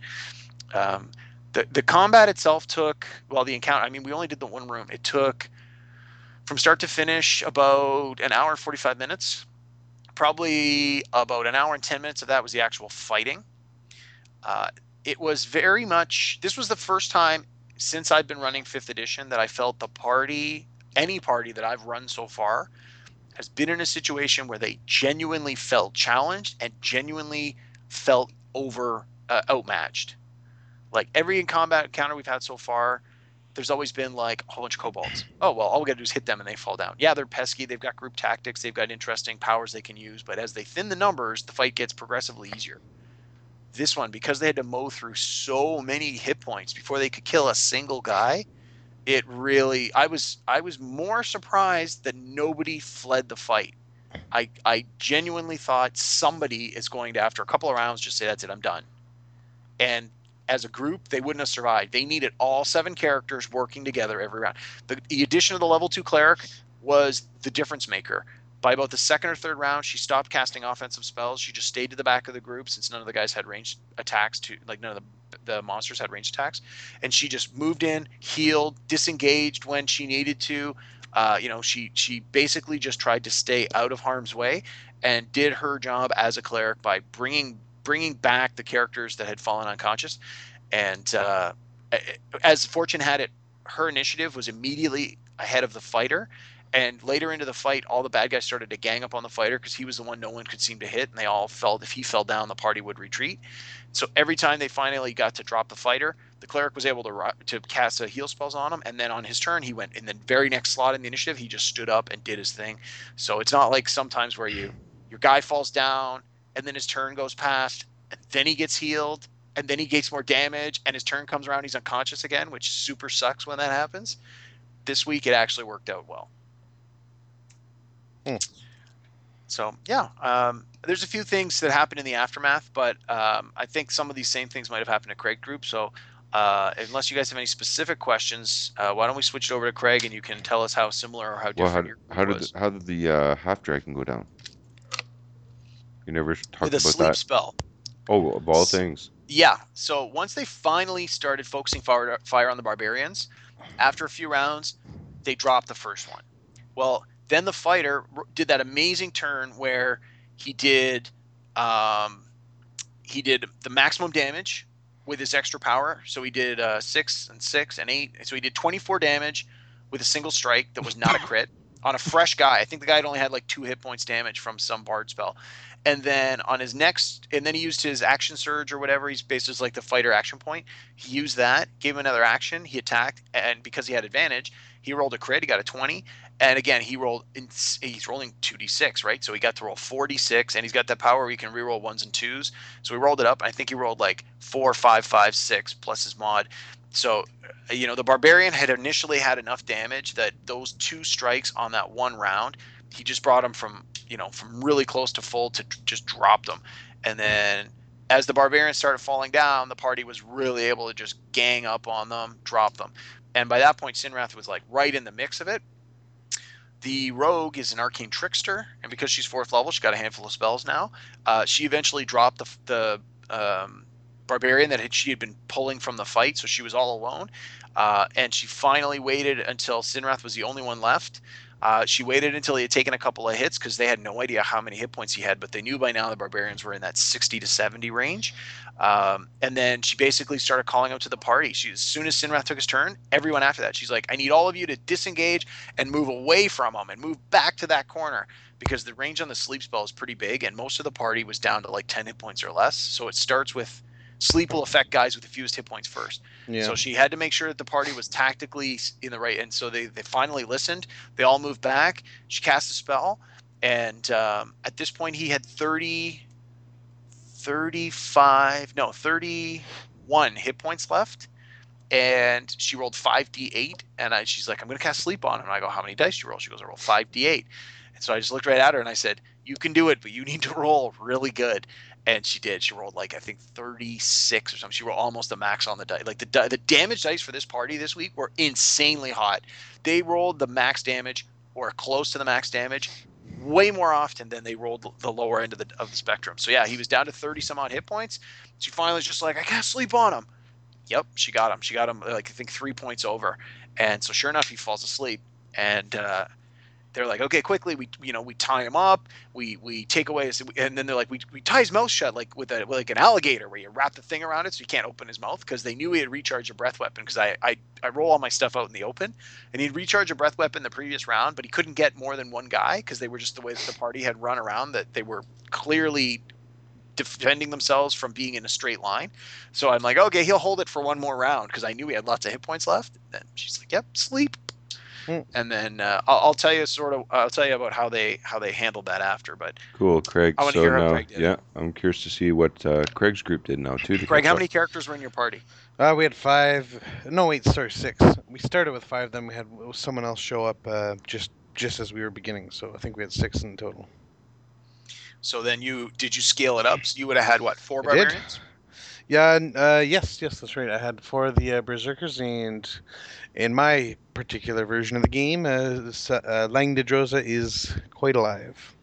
Um, the the combat itself took, well, the encounter, I mean, we only did the one room. It took, from start to finish, about an hour and forty-five minutes. Probably about an hour and ten minutes of that was the actual fighting. Uh, it was very much, this was the first time since I've been running fifth edition that I felt the party, any party that I've run so far, has been in a situation where they genuinely felt challenged and genuinely felt over uh, outmatched. Like every combat encounter we've had so far, there's always been like a whole bunch of kobolds. Oh, well, all we got to do is hit them and they fall down. Yeah, they're pesky. They've got group tactics. They've got interesting powers they can use. But as they thin the numbers, the fight gets progressively easier. This one, because they had to mow through so many hit points before they could kill a single guy, it really, I was I was more surprised that nobody fled the fight. I I genuinely thought somebody is going to, after a couple of rounds, just say, that's it, I'm done. And as a group, they wouldn't have survived. They needed all seven characters working together every round. The, the addition of the level two cleric was the difference maker. By about the second or third round, she stopped casting offensive spells. She just stayed to the back of the group since none of the guys had ranged attacks to, like none of the, the monsters had ranged attacks. And she just moved in, healed, disengaged when she needed to. Uh, you know, she, she basically just tried to stay out of harm's way and did her job as a cleric by bringing, bringing back the characters that had fallen unconscious. And uh, as fortune had it, her initiative was immediately ahead of the fighter. And later into the fight, all the bad guys started to gang up on the fighter because he was the one no one could seem to hit. And they all felt if he fell down, the party would retreat. So every time they finally got to drop the fighter, the cleric was able to to cast a heal spells on him. And then on his turn, he went in the very next slot in the initiative. He just stood up and did his thing. So it's not like sometimes where you your guy falls down and then his turn goes past and then he gets healed and then he gets more damage and his turn comes around, he's unconscious again, which super sucks when that happens. This week, it actually worked out well. Hmm. So yeah, um, there's a few things that happened in the aftermath, but um, I think some of these same things might have happened to Craig Group. So uh, unless you guys have any specific questions, uh, why don't we switch it over to Craig and you can tell us how similar or how different well, how, your group how did was. The, how did the uh, half dragon go down? You never talked With a about sleep that. spell. Oh, of all things. Yeah. So once they finally started focusing fire, fire on the barbarians, after a few rounds, they dropped the first one. Well, then the fighter did that amazing turn where he did um, he did the maximum damage with his extra power. So he did uh, six and six and eight. So he did twenty-four damage with a single strike that was not a crit on a fresh guy. I think the guy had only had like two hit points damage from some bard spell. And then on his next, and then he used his action surge or whatever. He's basically like the fighter action point. He used that, gave him another action. He attacked, and because he had advantage, he rolled a crit. He got a twenty. And again, he rolled. He's rolling two d six, right? So he got to roll four d six, and he's got that power where he can reroll ones and twos. So he rolled it up. I think he rolled like four, five, five, six plus his mod. So, you know, the barbarian had initially had enough damage that those two strikes on that one round, he just brought him from, you know, from really close to full to just dropped them. And then as the barbarians started falling down, the party was really able to just gang up on them, drop them. And by that point, Sinrath was like right in the mix of it. The rogue is an arcane trickster, and because she's fourth level, she's got a handful of spells now. Uh, she eventually dropped the the um, barbarian that had, she had been pulling from the fight, so she was all alone. Uh, and she finally waited until Sinrath was the only one left. Uh, she waited until he had taken a couple of hits because they had no idea how many hit points he had, but they knew by now the barbarians were in that sixty to seventy range. Um, and then she basically started calling out to the party. She, as soon as Sinrath took his turn, everyone after that, she's like, I need all of you to disengage and move away from him and move back to that corner because the range on the sleep spell is pretty big, and most of the party was down to like ten hit points or less. So it starts with sleep will affect guys with the fewest hit points first. Yeah. So she had to make sure that the party was tactically in the right. And so they, they finally listened. They all moved back. She cast a spell. And um, at this point, he had thirty, thirty-five, no, thirty-one hit points left. And she rolled five d eight. And I, she's like, I'm going to cast sleep on him. And I go, how many dice do you roll? She goes, I roll five d eight. And so I just looked right at her and I said, you can do it, but you need to roll really good. And she did. She rolled like I think thirty-six or something. She rolled almost a max on the dice. Like the the damage dice for this party this week were insanely hot. They rolled the max damage or close to the max damage way more often than they rolled the lower end of the of the spectrum. So yeah, he was down to thirty some odd hit points. She finally was just like, I can't sleep on him. Yep, she got him. She got him like I think three points over. And so sure enough, he falls asleep. And uh, they're like, okay, quickly, we you know we tie him up, we we take away his, and then they're like, we we tie his mouth shut like with a with like an alligator where you wrap the thing around it so he can't open his mouth because they knew he had recharged a breath weapon because I, I I roll all my stuff out in the open and he'd recharged a breath weapon the previous round, but he couldn't get more than one guy because they were just the way that the party had run around that they were clearly defending themselves from being in a straight line. So I'm like, okay, he'll hold it for one more round because I knew he had lots of hit points left. And she's like, yep, sleep. And then uh, I'll, I'll tell you sort of I'll tell you about how they how they handled that after. But cool, Craig. I want to so hear how now, Craig did. Yeah, I'm curious to see what uh, Craig's group did now too. To Craig, how many characters were in your party? Uh, we had five. No, wait, sorry, six. We started with five. Then we had someone else show up uh, just just as we were beginning. So I think we had six in total. So then you did you scale it up? So you would have had what four I barbarians? Did. Yeah, uh, yes, yes, that's right. I had four of the uh, berserkers, and in my particular version of the game, uh, uh, Lang de Droza is quite alive.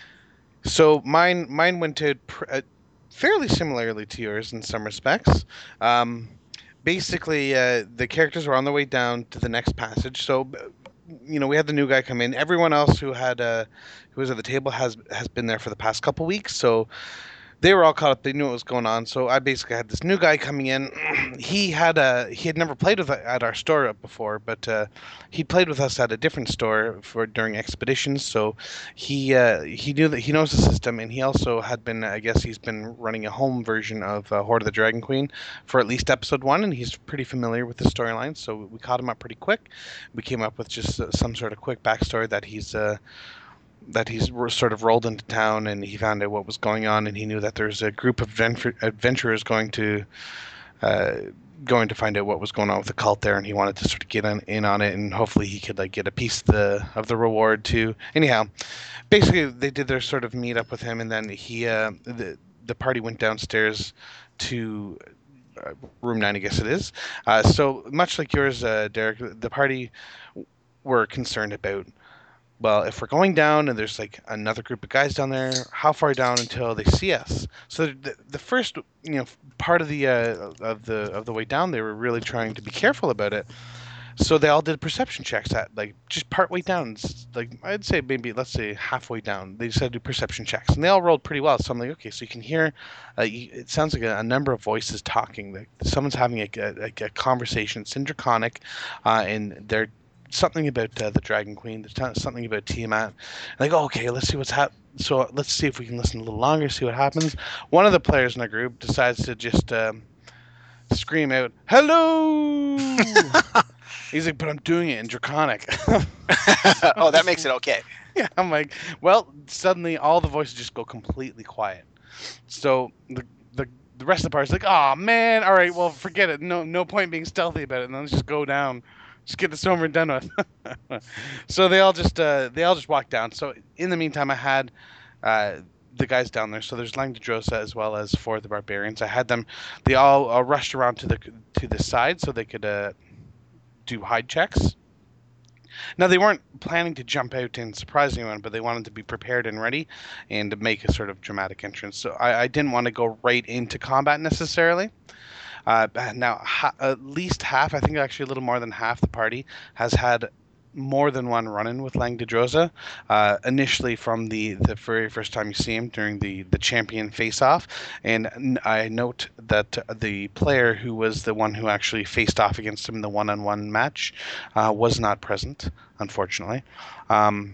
So mine, mine went to pr- uh, fairly similarly to yours in some respects. Um, basically, uh, the characters were on their way down to the next passage. So, you know, we had the new guy come in. Everyone else who had uh, who was at the table has has been there for the past couple weeks. So they were all caught up. They knew what was going on. So I basically had this new guy coming in. he had a he had never played with at our store before, but uh, he played with us at a different store for during expeditions. So he uh, he knew that he knows the system, and he also had been I guess he's been running a home version of uh, Horde of the Dragon Queen for at least episode one, and he's pretty familiar with the storyline. So we caught him up pretty quick. We came up with just uh, some sort of quick backstory that he's. Uh, that he's sort of rolled into town and he found out what was going on, and he knew that there's a group of adventure- adventurers going to uh, going to find out what was going on with the cult there, and he wanted to sort of get in, in on it, and hopefully he could like get a piece of the of the reward too. Anyhow, basically they did their sort of meet up with him, and then he uh, the the party went downstairs to uh, room nine, I guess it is. Uh, so much like yours, uh, Derek, the party were concerned about well, if we're going down and there's like another group of guys down there, how far down until they see us? So the, the first, you know, part of the uh, of the of the way down, they were really trying to be careful about it. So they all did perception checks at like just part way down, like I'd say maybe let's say halfway down. They just had to do perception checks, and they all rolled pretty well. So I'm like, okay, so you can hear, uh, you, it sounds like a, a number of voices talking. Like someone's having a, a, a conversation. It's in Draconic, uh, and they're something about uh, the Dragon Queen. There's something about Tiamat. Like, oh, okay, let's see what's happening. So let's see if we can listen a little longer, see what happens. One of the players in the group decides to just um, scream out, "Hello!" He's like, "But I'm doing it in Draconic." Oh, that makes it okay. Yeah, I'm like, well, suddenly all the voices just go completely quiet. So the the, the rest of the party's like, "Oh man, all right, well, forget it. No no point being stealthy about it. And let's just go down." Just get this over and done with. So they all just uh, they all just walked down. So in the meantime, I had uh, the guys down there. So there's Langdedrosa as well as four of the barbarians. I had them. They all uh, rushed around to the to the side so they could uh, do hide checks. Now they weren't planning to jump out and surprise anyone, but they wanted to be prepared and ready, and to make a sort of dramatic entrance. So I, I didn't want to go right into combat necessarily. Uh, now, ha- at least half, I think actually a little more than half the party has had more than one run-in with Langdedrosa. Uh, initially from the, the very first time you see him during the, the champion face-off. And I note that the player who was the one who actually faced off against him in the one-on-one match uh, was not present, unfortunately. Um,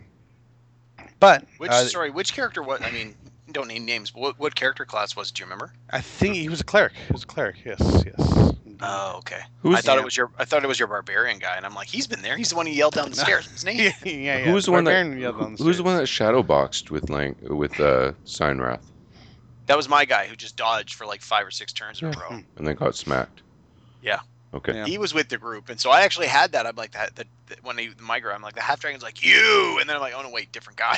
but... Which, uh, sorry, which character was, I mean... Don't name names, but what, what character class was it? Do you remember? I think he was a cleric. He was a cleric. Yes, yes. Oh, okay. Who's I thought yeah. it was your. I thought it was your barbarian guy, and I'm like, he's been there. He's the one who yelled down the stairs. What's his name? yeah, yeah, yeah. Who's the one that Barbarian yelled on the Who's the stairs. one that shadow boxed with Lang with uh, Signwrath That was my guy who just dodged for like five or six turns in a row. and then got smacked? Yeah. Okay. Yeah. He was with the group, and so I actually had that. I'm like that. that, that when he my girl, I'm like the half dragon's like you, and then I'm like, oh no, wait, different guy.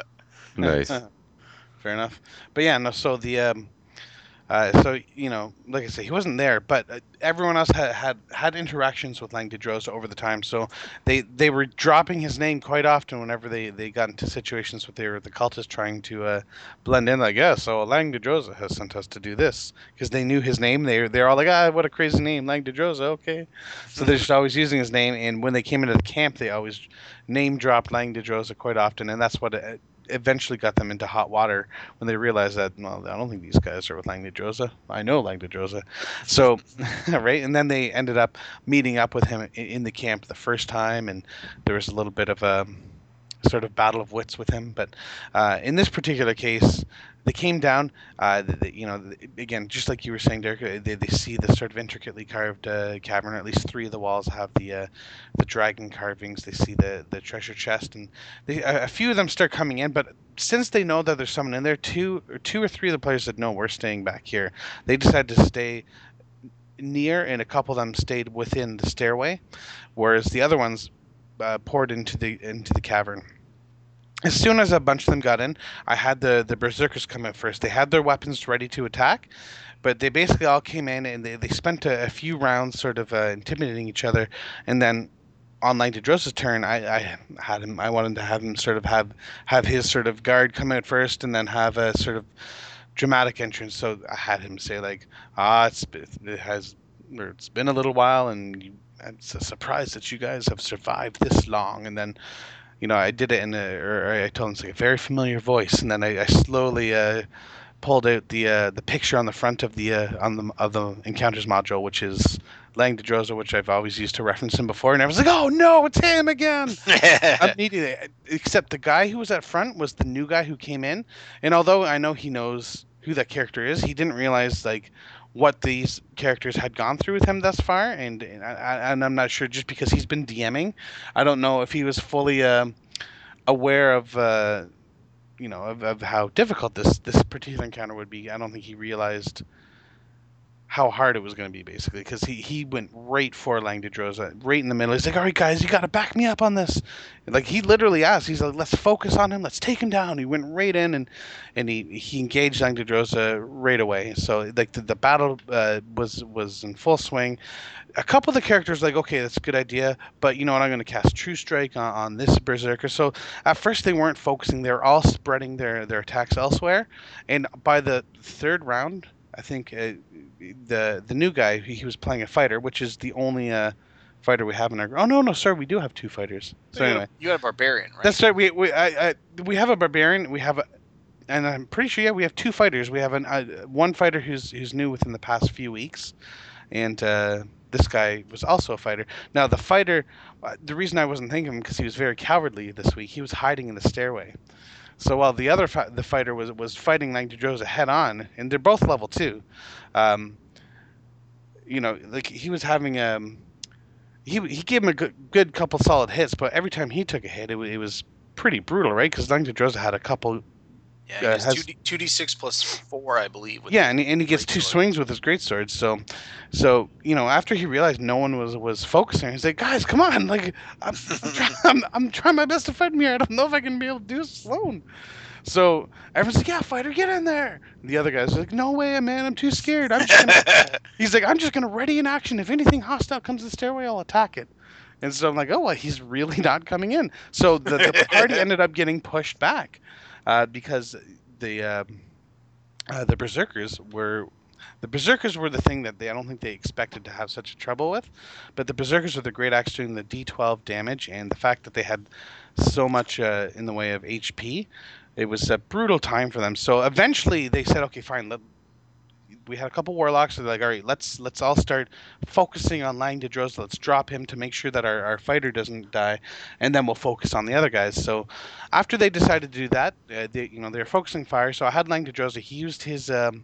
Nice. Fair enough. But yeah, no. So the um, uh, so you know, like I say, he wasn't there, but uh, everyone else had, had had interactions with Langdedrosa over the time. So they they were dropping his name quite often whenever they, they got into situations with their the cultists trying to uh, blend in. Like, yeah, so Langdedrosa has sent us to do this because they knew his name. They they're all like, ah, what a crazy name, Langdedrosa. Okay, so they're just always using his name. And when they came into the camp, they always name dropped Langdedrosa quite often, and that's what. It, eventually got them into hot water when they realized that, well, I don't think these guys are with Langdedrosa. I know Langdedrosa. So, right? And then they ended up meeting up with him in, in the camp the first time, and there was a little bit of a sort of battle of wits with him. But uh, in this particular case, they came down, uh, the, the, you know, the, again, just like you were saying, Derek, they, they see the sort of intricately carved uh, cavern. At least three of the walls have the uh, the dragon carvings. They see the, the treasure chest, and they, a, a few of them start coming in. But since they know that there's someone in there, two or two or three of the players said, no, we're staying back here. They decided to stay near, and a couple of them stayed within the stairway, whereas the other ones uh, poured into the into the cavern. As soon as a bunch of them got in, I had the, the berserkers come in first. They had their weapons ready to attack, but they basically all came in and they, they spent a, a few rounds sort of uh, intimidating each other. And then on Langdedrosa's turn, I, I had him. I wanted to have him sort of have have his sort of guard come out first, and then have a sort of dramatic entrance. So I had him say like, "Ah, it's it has or it's been a little while, and you, it's a surprise that you guys have survived this long." And then. You know, I did it in a, or I told him it's like a very familiar voice, and then I, I slowly uh, pulled out the uh, the picture on the front of the uh, on the of the encounters module, which is Langdedrosa, which I've always used to reference him before, and I was like, "Oh no, it's him again!" Immediately, except the guy who was at front was the new guy who came in, and although I know he knows who that character is, he didn't realize like what these characters had gone through with him thus far, and and, I, and I'm not sure, just because he's been DMing, I don't know if he was fully uh, aware of uh, you know of, of how difficult this this particular encounter would be. I don't think he realized how hard it was going to be, basically, because he, he went right for Lang Droza, right in the middle. He's like, all right, guys, you got to back me up on this. Like, he literally asked, he's like, let's focus on him, let's take him down. He went right in, and and he, he engaged Lang Droza right away. So, like, the, the battle uh, was was in full swing. A couple of the characters like, okay, that's a good idea, but you know what, I'm going to cast True Strike on, on this Berserker. So at first they weren't focusing, they were all spreading their, their attacks elsewhere, and by the third round, I think uh, the the new guy, he, he was playing a fighter, which is the only uh, fighter we have in our... Oh, no, no, sir, we do have two fighters. So you anyway. Have, you got a barbarian, right? That's right, we we I, I, we have a barbarian, we have a... And I'm pretty sure, yeah, we have two fighters. We have an uh, one fighter who's who's new within the past few weeks, and... Uh, this guy was also a fighter. Now, the fighter, uh, the reason I wasn't thinking him because he was very cowardly this week. He was hiding in the stairway. So while the other fi- the fighter was was fighting Lang Droza head on, and they're both level two, um, you know, like he was having um, he he gave him a good, good couple solid hits, but every time he took a hit, it, it was pretty brutal, right? Because Lang Droza had a couple. Yeah, uh, has, two d six plus four, I believe. Yeah, and, and he gets two sword. swings with his greatsword. So, so you know, after he realized no one was was focusing, he's like, "Guys, come on! Like, I'm I'm, try, I'm, I'm trying my best to fight him here. I don't know if I can be able to do this alone." So everyone's like, "Yeah, fighter, get in there!" And the other guys are like, "No way, man! I'm too scared. I'm just gonna." He's like, "I'm just gonna ready in action. If anything hostile comes to the stairway, I'll attack it." And so I'm like, "Oh, well, he's really not coming in." So the, the party ended up getting pushed back uh, because. The uh, uh, the berserkers were the berserkers were the thing that they I don't think they expected to have such trouble with, but the berserkers were the great axe doing the D twelve damage, and the fact that they had so much uh, in the way of H P, it was a brutal time for them. So eventually they said, okay, fine. Let, we had a couple warlocks. So they're like, all right, let's let's all start focusing on Lang Droza. Let's drop him to make sure that our, our fighter doesn't die, and then we'll focus on the other guys. So after they decided to do that, uh, they you know they were focusing fire. So I had Lang Droza. He used his um,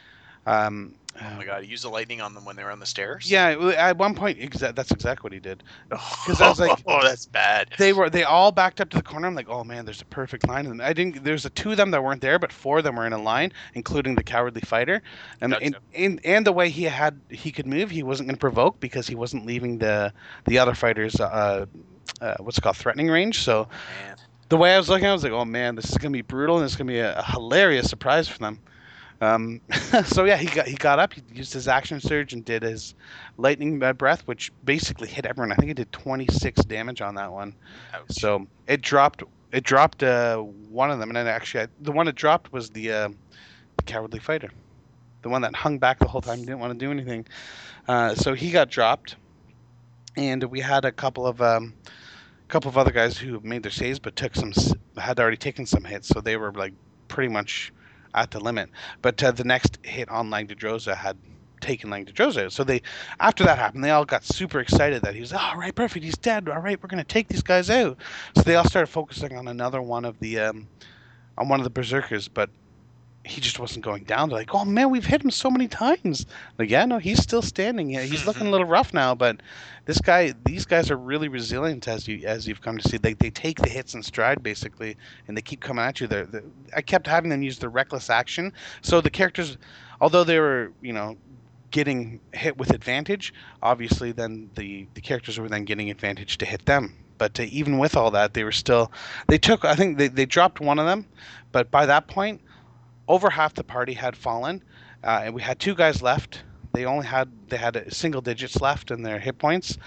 um, oh my god, he used the lightning on them when they were on the stairs? Yeah, at one point, exa- that's exactly what he did. Because I was like, oh, that's bad. They were they all backed up to the corner. I'm like, oh man, there's a perfect line. And I didn't. There's a two of them that weren't there, but four of them were in a line, including the cowardly fighter. And Gotcha. and, and and the way he had he could move, he wasn't going to provoke because he wasn't leaving the the other fighters uh, uh what's it called threatening range. So Man. The way I was looking, I was like, oh man, this is going to be brutal, and it's going to be a, a hilarious surprise for them. Um, so yeah, he got he got up, he used his action surge and did his lightning breath, which basically hit everyone. I think he did twenty-six damage on that one. Ouch. So it dropped it dropped uh, one of them, and then actually I, the one it dropped was the, uh, the cowardly fighter, the one that hung back the whole time, didn't want to do anything. Uh, so he got dropped, and we had a couple of um, couple of other guys who made their saves, but took some had already taken some hits, so they were like pretty much at the limit. But uh, the next hit on Lang Droza had taken Lang Droza. So they, after that happened, they all got super excited that he was, oh, all right, perfect, he's dead. All right, we're going to take these guys out. So they all started focusing on another one of the, um, on one of the berserkers, but he just wasn't going down. They're like, oh man, we've hit him so many times. Like, yeah, no, he's still standing. Yeah, he's looking a little rough now, but this guy, these guys are really resilient, as you as you've come to see. They they take the hits in stride basically, and they keep coming at you. They're, they're, I kept having them use the reckless action, so the characters, although they were you know getting hit with advantage, obviously then the the characters were then getting advantage to hit them. But uh, even with all that, they were still they took. I think they they dropped one of them, but by that point, over half the party had fallen, uh, and we had two guys left. They only had they had single digits left in their hit points.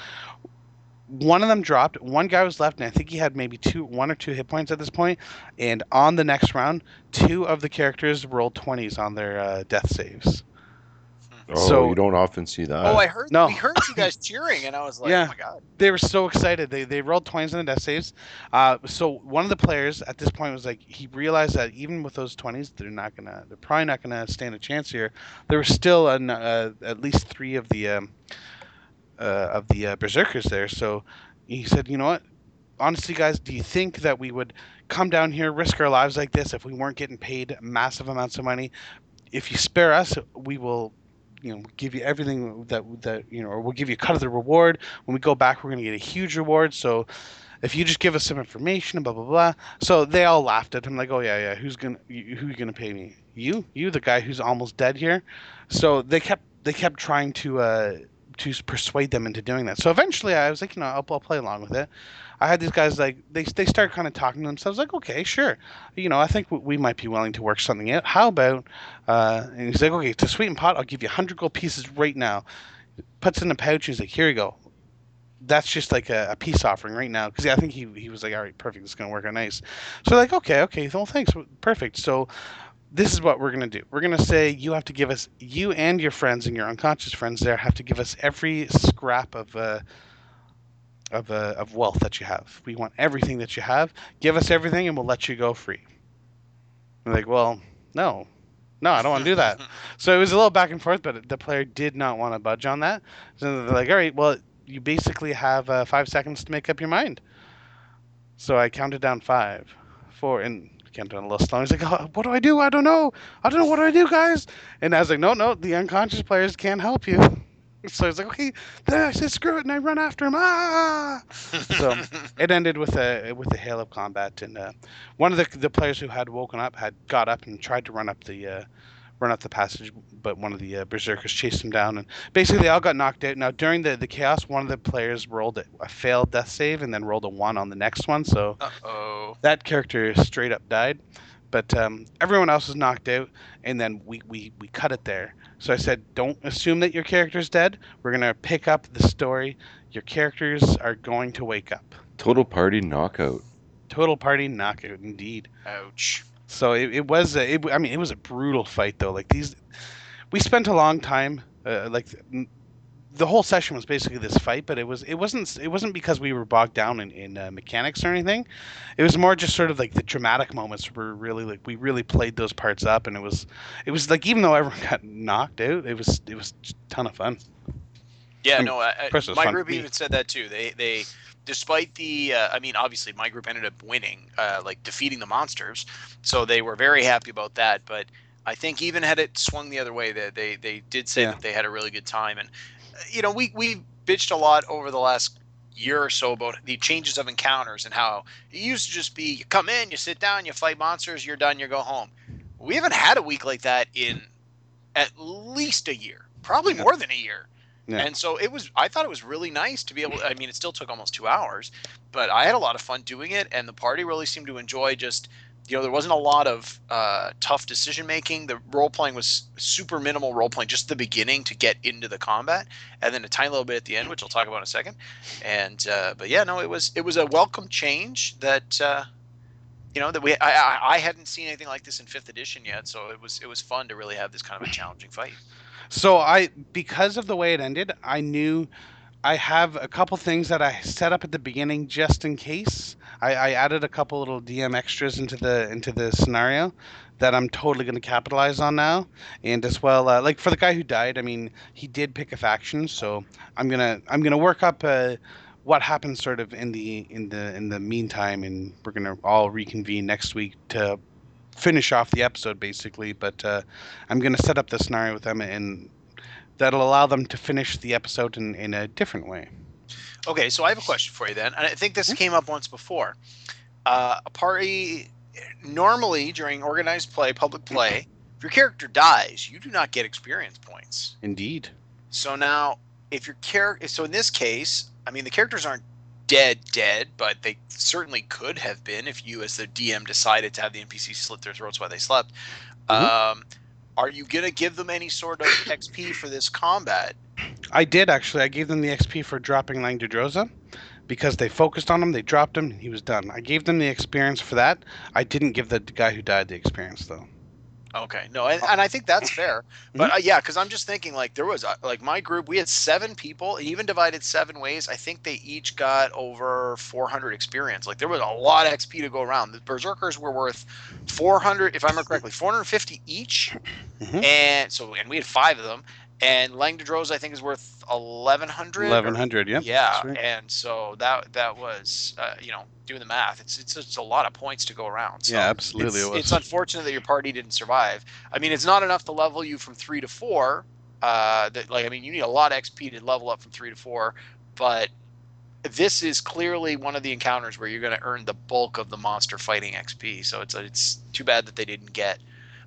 One of them dropped. One guy was left, and I think he had maybe two, one or two hit points at this point. And on the next round, two of the characters rolled twenties on their uh, death saves. Oh, So- you don't often see that. Oh, I heard. No. We heard you guys cheering, and I was like, Yeah. "Oh my god!" They were so excited. They they rolled twenties on the death saves. Uh, so one of the players at this point was like, he realized that even with those twenties, they're not gonna, they're probably not gonna stand a chance here. There were still an, uh, at least three of the um, uh, of the uh, berserkers there. So he said, you know what? Honestly, guys, do you think that we would come down here, risk our lives like this if we weren't getting paid massive amounts of money? If you spare us, we will, you know, give you everything that that you know, or we'll give you a cut of the reward. When we go back, we're going to get a huge reward. So if you just give us some information, blah blah blah. So they all laughed at him, like, oh yeah, yeah, who's gonna, you, who's gonna pay me? You, you, the guy who's almost dead here. So they kept they kept trying to uh, to persuade them into doing that. So eventually, I was like, you know, I'll, I'll play along with it. I had these guys like they they start kind of talking to themselves like, okay, sure, you know, I think we might be willing to work something out. How about? Uh, and he's like, okay, to sweeten pot, I'll give you a hundred gold pieces right now. Puts it in a pouch. He's like, here you go. That's just like a, a peace offering right now because yeah, I think he he was like, all right, perfect, this is gonna work out nice. So like, okay, okay, well, thanks, perfect. So this is what we're going to do. We're going to say you have to give us, you and your friends and your unconscious friends there have to give us every scrap of uh, of uh, of wealth that you have. We want everything that you have. Give us everything and we'll let you go free. I'm like, well, no. No, I don't want to do that. So it was a little back and forth, but the player did not want to budge on that. So they're like, all right, well, you basically have uh, five seconds to make up your mind. So I counted down five, four, and Kent on a little slow. He's like, oh, what do I do? I don't know. I don't know. What do I do, guys? And I was like, no, no, the unconscious players can't help you. So I was like, okay. Then I said, screw it, and I run after him. Ah! So it ended with a with a hail of combat, and uh, one of the the players who had woken up had got up and tried to run up the uh, run up the passage, but one of the uh, berserkers chased him down, and basically they all got knocked out. Now during the, the chaos, one of the players rolled a failed death save and then rolled a one on the next one, so Uh-oh. that character straight up died. But um, everyone else was knocked out, and then we, we, we cut it there. So I said, don't assume that your character's dead. We're going to pick up the story. Your characters are going to wake up. Total party knockout. Total party knockout, indeed. Ouch. So it, it was a, it, I mean it was a brutal fight though. Like these, we spent a long time. Uh, like the whole session was basically this fight, but it was it wasn't it wasn't because we were bogged down in, in uh, mechanics or anything. It was more just sort of like the dramatic moments were really like we really played those parts up, and it was it was like even though everyone got knocked out, it was it was just a ton of fun. Yeah, I mean, no, I, first it was my fun group for me. even said that too. They they. Despite the, uh, I mean, obviously my group ended up winning, uh, like defeating the monsters, so they were very happy about that. But I think even had it swung the other way, that they, they did say Yeah. that they had a really good time. And uh, you know, we we bitched a lot over the last year or so about the changes of encounters and how it used to just be you come in, you sit down, you fight monsters, you're done, you go home. We haven't had a week like that in at least a year, probably Yeah. more than a year. Yeah. And so it was, I thought it was really nice to be able, I mean, it still took almost two hours, but I had a lot of fun doing it. And the party really seemed to enjoy just, you know, there wasn't a lot of uh, tough decision making. The role playing was super minimal role playing, just the beginning to get into the combat, and then a tiny little bit at the end, which I'll talk about in a second. And, uh, but yeah, no, it was, it was a welcome change that, uh, you know, that we, I, I, I hadn't seen anything like this in fifth edition yet. So it was, it was fun to really have this kind of a challenging fight. So I, because of the way it ended, I knew I have a couple things that I set up at the beginning just in case. I, I added a couple little D M extras into the into the scenario that I'm totally going to capitalize on now, and as well, uh, like for the guy who died, I mean, he did pick a faction, so I'm gonna I'm gonna work up uh, what happens sort of in the in the in the meantime, and we're gonna all reconvene next week to finish off the episode basically. But uh, I'm gonna set up the scenario with them, and that'll allow them to finish the episode in, in a different way. Okay, so I have a question for you then, and I think this Mhm. came up once before. Uh, a party normally during organized play, public play, if your character dies, you do not get experience points. Indeed. So now, if your character, so in this case, I mean the characters aren't dead, dead, but they certainly could have been if you, as the D M, decided to have the N P C slit their throats while they slept. Mhm. Um, are you gonna give them any sort of X P for this combat? I did actually. I gave them the X P for dropping Langdodroza because they focused on him. They dropped him. And he was done. I gave them the experience for that. I didn't give the guy who died the experience though. Okay, no, and, and I think that's fair. But uh, yeah, because I'm just thinking like there was uh, like my group, we had seven people, even divided seven ways. I think they each got over four hundred experience. Like there was a lot of X P to go around. The Berserkers were worth four hundred, if I remember correctly, four hundred fifty each, Mhm. and so and we had five of them. And Langdodroza, I think, is worth eleven hundred. Eleven hundred. Yep. Yeah, that's right. and so that that was uh, you know, doing the math. It's it's it's a lot of points to go around. So Yeah, absolutely. It's, It was. it's unfortunate that your party didn't survive. I mean, it's not enough to level you from three to four. Uh, that like I mean, you need a lot of X P to level up from three to four. But this is clearly one of the encounters where you're going to earn the bulk of the monster fighting X P. So it's it's too bad that they didn't get.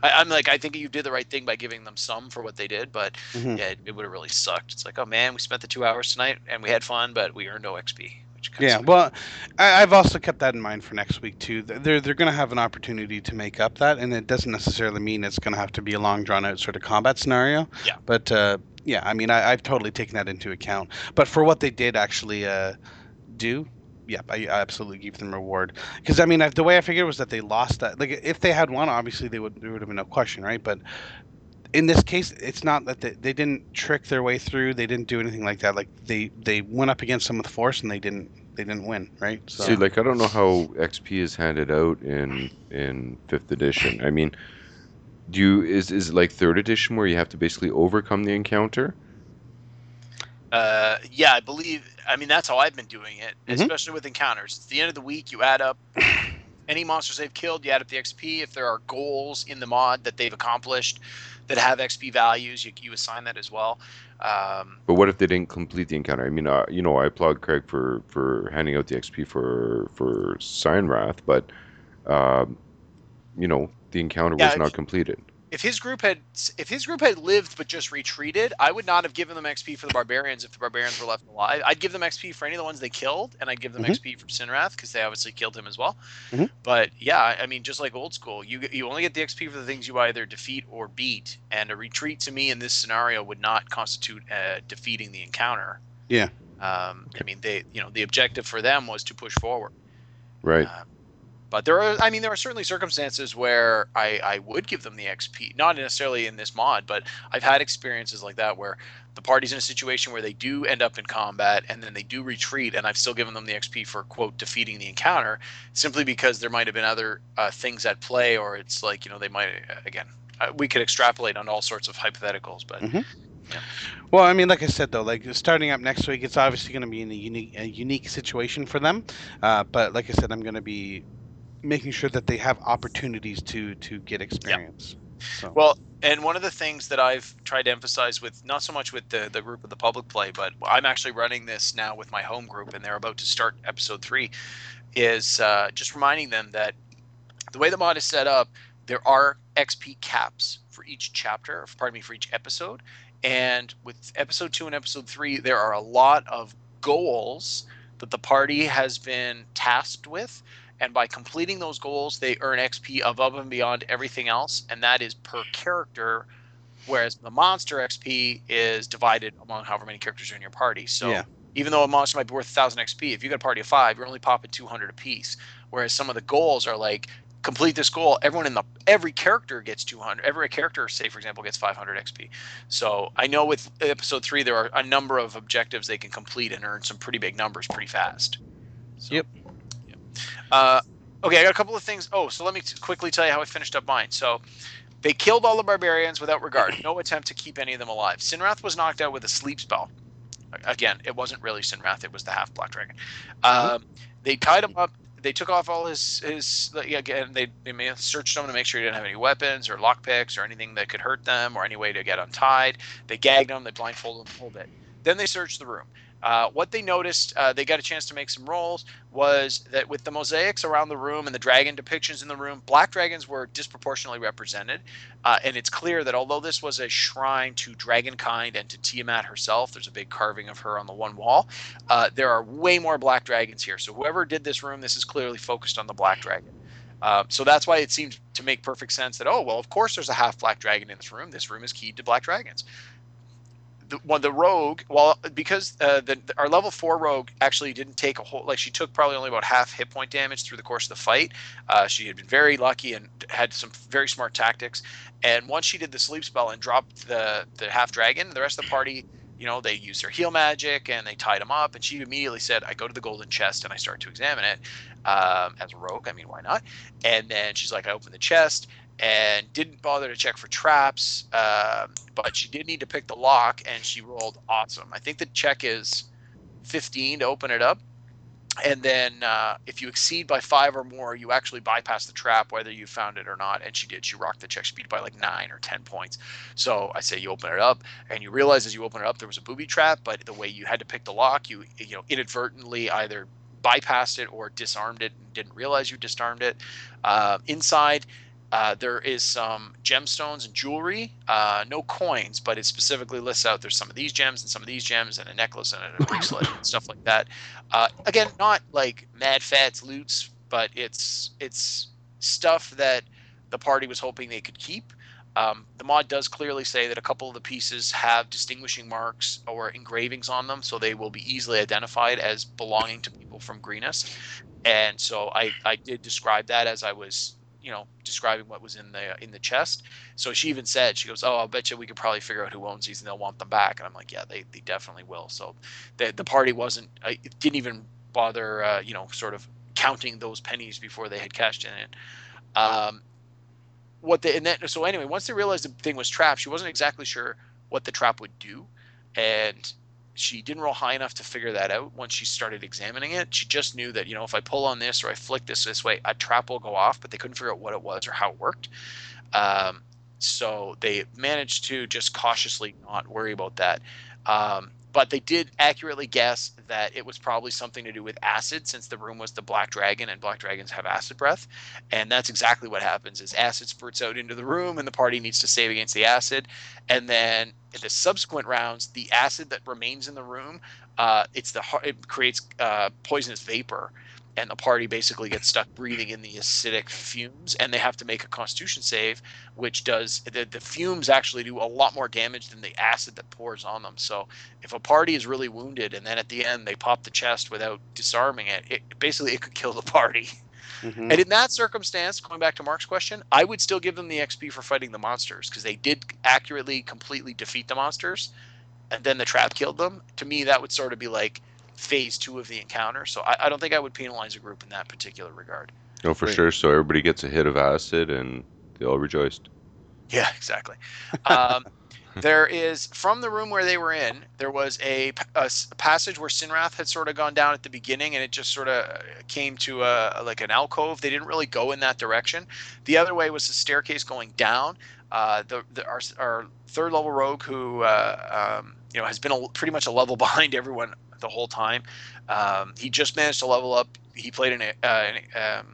I, I'm like, I think you did the right thing by giving them some for what they did, but Mhm. yeah, it, it would have really sucked. It's like, oh man, we spent the two hours tonight and we had fun, but we earned no X P. Which kind Yeah, of well, I, I've also kept that in mind for next week too. Th- They're they're going to have an opportunity to make up that, and it doesn't necessarily mean it's going to have to be a long drawn out sort of combat scenario. Yeah. But uh, yeah, I mean, I, I've totally taken that into account. But for what they did actually uh, do, yeah, I, I absolutely give them reward. Because I mean, I, the way I figured was that they lost that. Like, if they had won, obviously they would there would have been no question, right? But in this case, it's not that they, they didn't trick their way through. They didn't do anything like that. Like they they went up against them with force and they didn't they didn't win, right? So See, like I don't know how X P is handed out in in fifth edition. I mean, do you is is it like third edition where you have to basically overcome the encounter? Uh, yeah, I believe. I mean, that's how I've been doing it, Mhm. especially with encounters. It's the end of the week. You add up any monsters they've killed. You add up the X P. If there are goals in the mod that they've accomplished that have X P values, you, you assign that as well. Um, But what if they didn't complete the encounter? I mean, uh, you know, I applaud Craig for for handing out the X P for for Signwrath, but um, you know, the encounter Yeah, was if- not completed. if his group had if his group had lived but just retreated, I would not have given them X P for the barbarians if the barbarians were left alive. I'd give them X P for any of the ones they killed, and I'd give them Mhm. X P for Sinrath because they obviously killed him as well. Mhm. But yeah, I mean, just like old school, you you only get the X P for the things you either defeat or beat, and a retreat to me in this scenario would not constitute uh, defeating the encounter. Yeah. Um, I mean, they you know the objective for them was to push forward. Right. Uh, but there are, I mean, there are certainly circumstances where I, I would give them the X P, not necessarily in this mod, but I've had experiences like that where the party's in a situation where they do end up in combat and then they do retreat, and I've still given them the X P for, quote, defeating the encounter, simply because there might have been other uh, things at play, or it's like, you know, they might, again, uh, we could extrapolate on all sorts of hypotheticals, but Mhm. Well, I mean, like I said though, like starting up next week, it's obviously going to be in a unique a unique situation for them. Uh, but like I said, I'm going to be making sure that they have opportunities to to get experience. So Well, and one of the things that I've tried to emphasize with not so much with the, the group of the public play, but I'm actually running this now with my home group, and they're about to start episode three, is uh, just reminding them that the way the mod is set up, there are X P caps for each chapter, pardon me, for each episode. And with episode two and episode three, there are a lot of goals that the party has been tasked with. And by completing those goals, they earn X P above and beyond everything else. And that is per character, whereas the monster X P is divided among however many characters are in your party. So Yeah. even though a monster might be worth one thousand X P, if you got a party of five, you're only popping two hundred apiece. Whereas some of the goals are like, complete this goal, everyone in the every character gets two hundred. Every character, say for example, gets five hundred X P. So I know with episode three, there are a number of objectives they can complete and earn some pretty big numbers pretty fast. So, Yep. Yep. Uh, okay, I got a couple of things. Oh, so let me t- quickly tell you how I finished up mine. So they killed all the barbarians without regard. No attempt to keep any of them alive. Sinrath was knocked out with a sleep spell. Again, it wasn't really Sinrath; it was the half black dragon. Um, they tied him up. They took off all his his again. They they may have searched him to make sure he didn't have any weapons or lockpicks or anything that could hurt them or any way to get untied. They gagged him. They blindfolded him a whole bit. Then they searched the room. Uh, what they noticed, uh, they got a chance to make some rolls, was that with the mosaics around the room and the dragon depictions in the room, black dragons were disproportionately represented. Uh, and it's clear that although this was a shrine to dragonkind and to Tiamat herself, there's a big carving of her on the one wall, uh, there are way more black dragons here. So whoever did this room, this is clearly focused on the black dragon. Uh, so that's why it seems to make perfect sense that, oh, well, of course there's a half black dragon in this room. This room is keyed to black dragons. The, well, the rogue, well, because uh, the, the, our level four rogue actually didn't take a whole, like she took probably only about half hit point damage through the course of the fight. Uh, she had been very lucky and had some very smart tactics. And once she did the sleep spell and dropped the, the half dragon, the rest of the party, you know, they used their heal magic and they tied him up. And she immediately said, I go to the golden chest and I start to examine it um, as a rogue. I mean, why not? And then she's like, I open the chest and didn't bother to check for traps, uh, but she did need to pick the lock, and she rolled awesome. I think the check is fifteen to open it up, and then uh, if you exceed by five or more, you actually bypass the trap, whether you found it or not, and she did. She rocked the check speed by like nine or ten points. So I say you open it up, and you realize as you open it up there was a booby trap, but the way you had to pick the lock, you you know inadvertently either bypassed it or disarmed it and didn't realize you disarmed it. Uh, inside, Uh, there is some gemstones and jewelry, uh, no coins, but it specifically lists out there's some of these gems and some of these gems and a necklace and a bracelet and stuff like that. Uh, again, not like mad fats loots, but it's it's stuff that the party was hoping they could keep. Um, the mod does clearly say that a couple of the pieces have distinguishing marks or engravings on them, so they will be easily identified as belonging to people from Greenest. And so I, I did describe that as I was, you know, describing what was in the in the chest. So she even said, she goes, "Oh, I'll bet you we could probably figure out who owns these and they'll want them back." And I'm like, "Yeah, they, they definitely will." So the the party wasn't, I didn't even bother, uh, you know, sort of counting those pennies before they had cashed in it. Um, what they and then so anyway, once they realized the thing was trapped, she wasn't exactly sure what the trap would do, and she didn't roll high enough to figure that out. Once she started examining it, she just knew that, you know, if I pull on this or I flick this this way, a trap will go off, but they couldn't figure out what it was or how it worked. Um, so they managed to just cautiously not worry about that. Um, but they did accurately guess that it was probably something to do with acid, since the room was the Black Dragon and Black Dragons have acid breath. And that's exactly what happens is acid spurts out into the room and the party needs to save against the acid. And then in the subsequent rounds, the acid that remains in the room, uh, it's the it creates uh, poisonous vapor. And the party basically gets stuck breathing in the acidic fumes, and they have to make a Constitution save, which does the, the fumes actually do a lot more damage than the acid that pours on them. So if a party is really wounded and then at the end they pop the chest without disarming it, it basically it could kill the party. Mm-hmm. And in that circumstance, going back to Mark's question, I would still give them the X P for fighting the monsters, because they did accurately, completely defeat the monsters, and then the trap killed them. To me, that would sort of be like phase two of the encounter. So I, I don't think I would penalize a group in that particular regard. No, for Right. sure. So everybody gets a hit of acid and they all rejoiced. Yeah, exactly. Um, there is, from the room where they were in, there was a, a passage where Sinrath had sort of gone down at the beginning, and it just sort of came to a like an alcove. They didn't really go in that direction. The other way was the staircase going down. Uh, the, the our, our third level rogue, who uh, um, you know has been a, pretty much a level behind everyone the whole time. Um, he just managed to level up. He played an, uh, an um,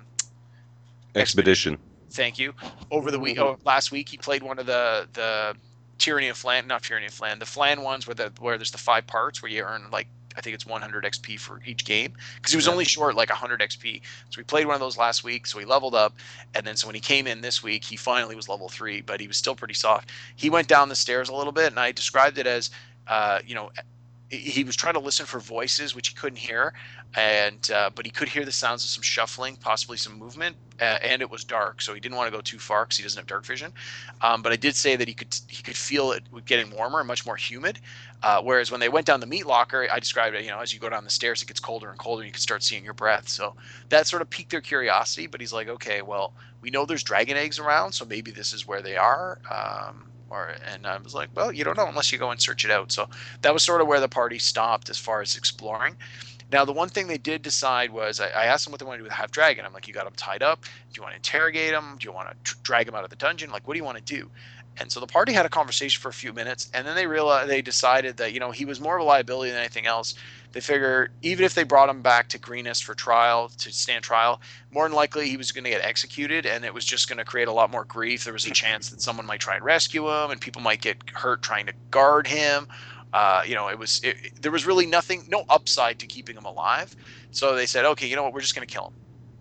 expedition. Thank you. Over the week, oh, last week, he played one of the the Tyranny of Flan, not Tyranny of Flan, the Flan ones where the where there's the five parts where you earn like I think it's one hundred X P for each game, because he was yeah. only short like one hundred X P. So we played one of those last week, so he leveled up, and then so when he came in this week, he finally was level three, but he was still pretty soft. He went down the stairs a little bit, and I described it as, uh, you know. He was trying to listen for voices, which he couldn't hear, and uh, but he could hear the sounds of some shuffling, possibly some movement, uh, and it was dark, so he didn't want to go too far because he doesn't have dark vision. Um, but I did say that he could he could feel it getting warmer and much more humid. Uh, whereas when they went down the meat locker, I described it, you know, as you go down the stairs, it gets colder and colder, and you can start seeing your breath. So that sort of piqued their curiosity. But he's like, okay, well, we know there's dragon eggs around, so maybe this is where they are. Um, Or, and I was like, well, you don't know unless you go and search it out. So that was sort of where the party stopped as far as exploring. Now, the one thing they did decide was, I, I asked them what they wanted to do with Half Dragon. I'm like, you got him tied up. Do you want to interrogate him? Do you want to tr- drag him out of the dungeon? Like, what do you want to do? And so the party had a conversation for a few minutes, and then they realized they decided that, you know, he was more of a liability than anything else. They figured even if they brought him back to Greenest for trial, to stand trial, more than likely he was going to get executed, and it was just going to create a lot more grief. There was a chance that someone might try and rescue him, and people might get hurt trying to guard him. Uh, you know, it was it, it, there was really nothing, no upside to keeping him alive. So they said, okay, you know what, we're just going to kill him.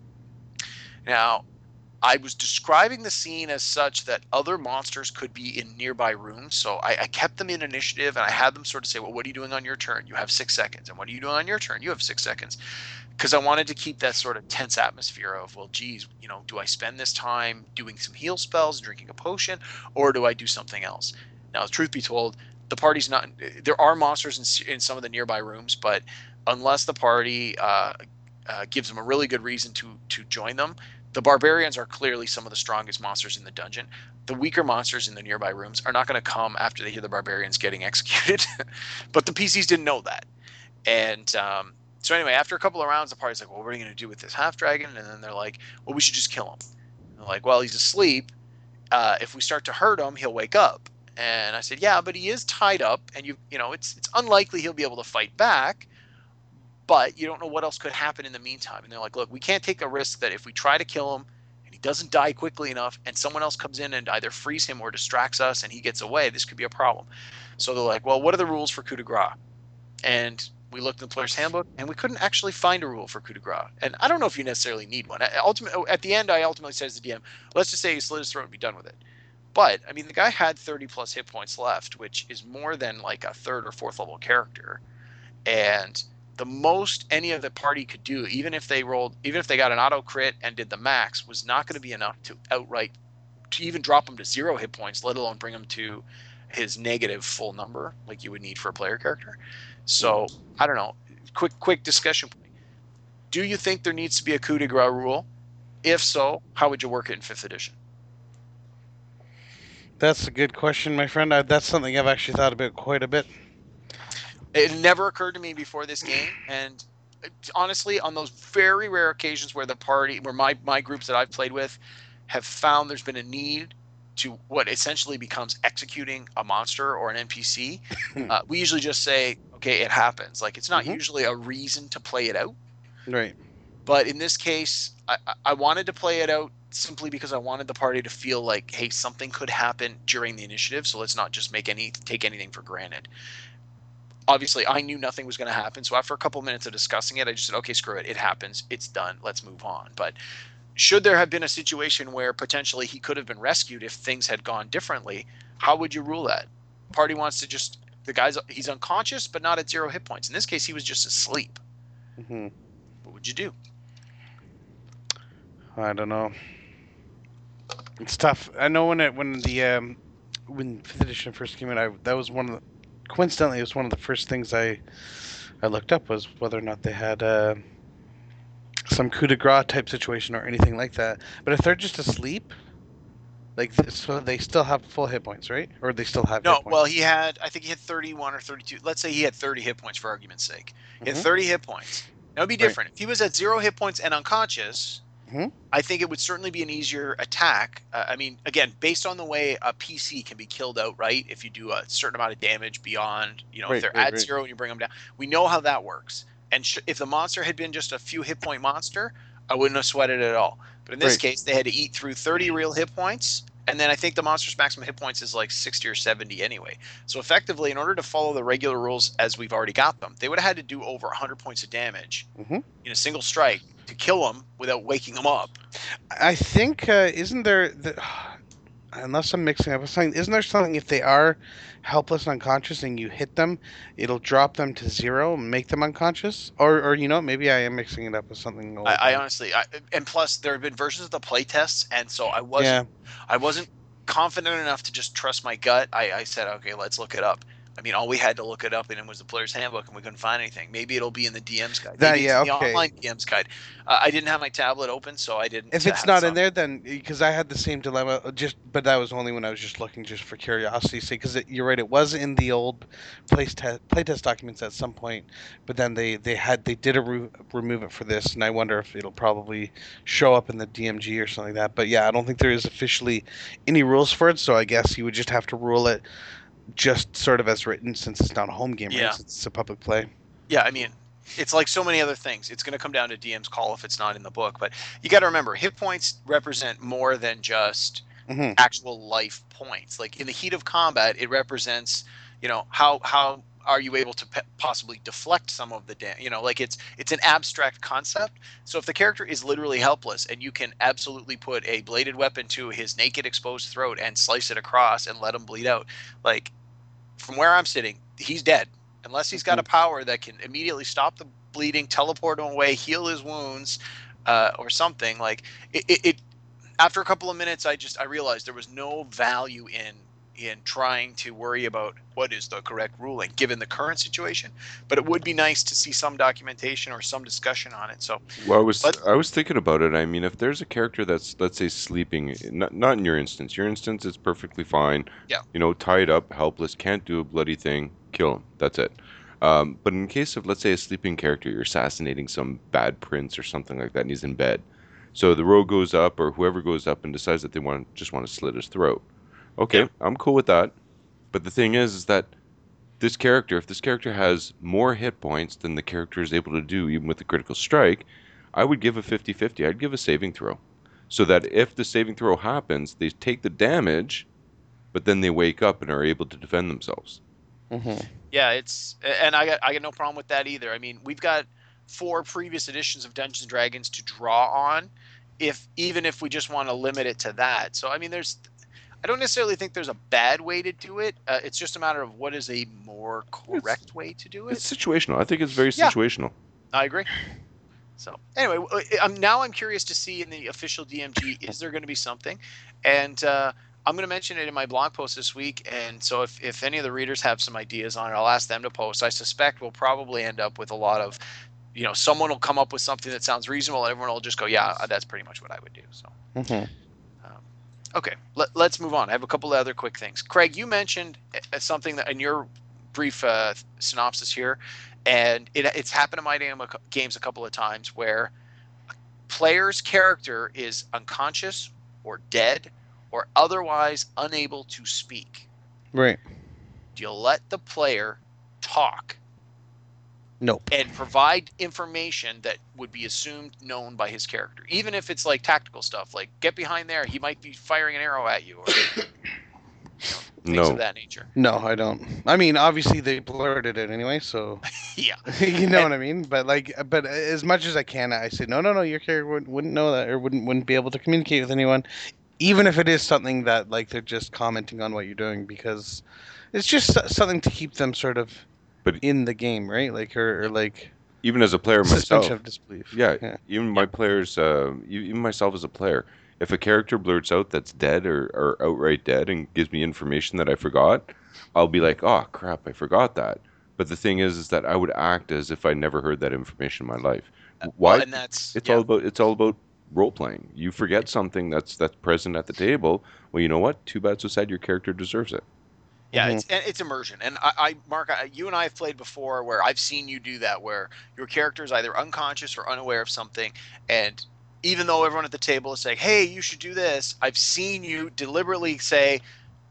Now, I was describing the scene as such that other monsters could be in nearby rooms. So I, I kept them in initiative, and I had them sort of say, well, what are you doing on your turn? You have six seconds. And what are you doing on your turn? You have six seconds. Because I wanted to keep that sort of tense atmosphere of, well, geez, you know, do I spend this time doing some heal spells, drinking a potion, or do I do something else? Now, truth be told, the party's not, there are monsters in, in some of the nearby rooms, but unless the party uh, uh, gives them a really good reason to to join them, the barbarians are clearly some of the strongest monsters in the dungeon. The weaker monsters in the nearby rooms are not going to come after they hear the barbarians getting executed. But the P Cs didn't know that. And um, so anyway, after a couple of rounds, the party's like, well, what are you going to do with this half dragon? And then they're like, well, we should just kill him. And they're like, well, he's asleep. Uh, if we start to hurt him, he'll wake up. And I said, yeah, but he is tied up, and you you know, it's it's unlikely he'll be able to fight back. But you don't know what else could happen in the meantime. And they're like, look, we can't take a risk that if we try to kill him and he doesn't die quickly enough, and someone else comes in and either frees him or distracts us, and he gets away, this could be a problem. So they're like, well, what are the rules for coup de grace? And we looked in the player's handbook, and we couldn't actually find a rule for coup de grace. And I don't know if you necessarily need one. Ultimately, at the end, I ultimately said to the D M, let's just say he slit his throat and be done with it. But, I mean, the guy had thirty plus hit points left, which is more than like a third or fourth level character. And the most any of the party could do, even if they rolled, even if they got an auto crit and did the max, was not going to be enough to outright, to even drop him to zero hit points, let alone bring him to his negative full number like you would need for a player character. So, I don't know. Quick, quick discussion point. Do you think there needs to be a coup de grace rule? If so, how would you work it in fifth edition? That's a good question, my friend. I, that's something I've actually thought about quite a bit. It never occurred to me before this game, and honestly, on those very rare occasions where the party, where my, my groups that I've played with have found there's been a need to what essentially becomes executing a monster or an N P C, uh, we usually just say, okay, it happens. Like, it's not mm-hmm. usually a reason to play it out. Right. But in this case, I, I wanted to play it out simply because I wanted the party to feel like, hey, something could happen during the initiative, so let's not just make any take anything for granted. Obviously, I knew nothing was going to happen, so after a couple of minutes of discussing it, I just said, okay, screw it. It happens. It's done. Let's move on. But should there have been a situation where potentially he could have been rescued if things had gone differently, how would you rule that? Party wants to just, the guy's, he's unconscious, but not at zero hit points. In this case, he was just asleep. Mm-hmm. What would you do? I don't know. It's tough. I know when it when the um, when fifth edition first came out, I that was one of the coincidentally it was one of the first things I I looked up was whether or not they had uh, some coup de grace type situation or anything like that. But if they're just asleep, like so they still have full hit points, right? Or they still have no. hit points? Well, he had I think he had thirty-one or thirty-two. Let's say he had thirty hit points for argument's sake. He had mm-hmm. thirty hit points. That would be different. Right. If he was at zero hit points and unconscious. Mm-hmm. I think it would certainly be an easier attack. Uh, I mean, again, based on the way a P C can be killed outright, if you do a certain amount of damage beyond, you know, right, if they're right, at right. zero and you bring them down, we know how that works. And sh- if the monster had been just a few hit point monster, I wouldn't have sweated it at all. But in this right. case, they had to eat through thirty real hit points. And then I think the monster's maximum hit points is like sixty or seventy anyway. So effectively, in order to follow the regular rules as we've already got them, they would have had to do over one hundred points of damage mm-hmm. in a single strike to kill him without waking him up. I think, uh, isn't there, the, unless I'm mixing up with something, isn't there something if they are helpless and unconscious and you hit them, it'll drop them to zero and make them unconscious? Or, or you know, maybe I am mixing it up with something old. I, I honestly, I, and plus there have been versions of the play tests, and so I wasn't, yeah. I wasn't confident enough to just trust my gut. I, I said, okay, let's look it up. I mean, all we had to look it up in was the player's handbook, and we couldn't find anything. Maybe it'll be in the D M's guide. Maybe that, yeah, it's in okay. the online D M's guide. Uh, I didn't have my tablet open, so I didn't. If it's not in there, then because I had the same dilemma, just but that was only when I was just looking just for curiosity's sake. Because you're right, it was in the old playtest playtest documents at some point, but then they they had they did a re- remove it for this, and I wonder if it'll probably show up in the D M G or something like that. But yeah, I don't think there is officially any rules for it, so I guess you would just have to rule it. Just sort of as written, since it's not a home game, right? Yeah. Since it's a public play. Yeah, I mean, it's like so many other things. It's going to come down to D M's call if it's not in the book. But you got to remember, hit points represent more than just mm-hmm. actual life points. Like in the heat of combat, it represents, you know, how how are you able to pe- possibly deflect some of the damage? You know, like it's it's an abstract concept. So if the character is literally helpless and you can absolutely put a bladed weapon to his naked exposed throat and slice it across and let him bleed out, like from where I'm sitting, he's dead. Unless he's got a power that can immediately stop the bleeding, teleport him away, heal his wounds, uh, or something. Like it, it, it, after a couple of minutes, I just I realized there was no value in in trying to worry about what is the correct ruling given the current situation. But it would be nice to see some documentation or some discussion on it. So, well, I was but, I was thinking about it. I mean, if there's a character that's, let's say, sleeping, not not in your instance. Your instance is perfectly fine. Yeah. You know, tied up, helpless, can't do a bloody thing. Kill him. That's it. Um, but in the case of, let's say, a sleeping character, you're assassinating some bad prince or something like that, and he's in bed. So the rogue goes up, or whoever goes up, and decides that they want just want to slit his throat. Okay, yeah. I'm cool with that. But the thing is, is that this character, if this character has more hit points than the character is able to do, even with the critical strike, I would give a fifty-fifty. I'd give a saving throw. so that if the saving throw happens, they take the damage, but then they wake up and are able to defend themselves. Mm-hmm. Yeah, it's and I got I got no problem with that either. I mean, we've got four previous editions of Dungeons and Dragons to draw on, if even if we just want to limit it to that. So I mean, there's I don't necessarily think there's a bad way to do it. Uh, it's just a matter of what is a more correct It's- way to do it. It's situational. I think it's very Yeah. situational. I agree. So anyway, w- I'm now I'm curious to see in the official D M G, is there going to be something? And uh, I'm going to mention it in my blog post this week. And so if, if any of the readers have some ideas on it, I'll ask them to post. I suspect we'll probably end up with a lot of, you know, someone will come up with something that sounds reasonable. And everyone will just go, yeah, that's pretty much what I would do. So. Mm-hmm. Okay, Let, let's move on. I have a couple of other quick things. Craig, you mentioned uh, something that in your brief uh, synopsis here, and it, it's happened in my game- games a couple of times where a player's character is unconscious or dead or otherwise unable to speak. Right. Do you let the player talk Nope. and provide information that would be assumed known by his character, even if it's like tactical stuff, like get behind there, he might be firing an arrow at you, or you know, things No. of that nature. No, I don't. I mean, obviously they blurted it anyway, so Yeah, you know And- what I mean. But like, but as much as I can, I say no, no, no. Your character wouldn't, wouldn't know that, or wouldn't wouldn't be able to communicate with anyone, even if it is something that like they're just commenting on what you're doing, because it's just so- something to keep them sort of But- in the game, right? Like or, or like Even as a player suspension myself, of disbelief. yeah, Yeah. even my players, uh, e- even myself as a player, if a character blurts out that's dead or, or outright dead and gives me information that I forgot, I'll be like, oh crap, I forgot that. But the thing is, is that I would act as if I never heard that information in my life. Why? Well, and that's It's yeah. all about it's all about role playing. You forget something that's that's present at the table. Well, you know what? Too bad, so sad. Your character deserves it. Yeah, Mhm. it's and it's immersion, and I, I Mark, I, you and I have played before where I've seen you do that, where your character is either unconscious or unaware of something, and even though everyone at the table is saying, "Hey, you should do this," I've seen you deliberately say,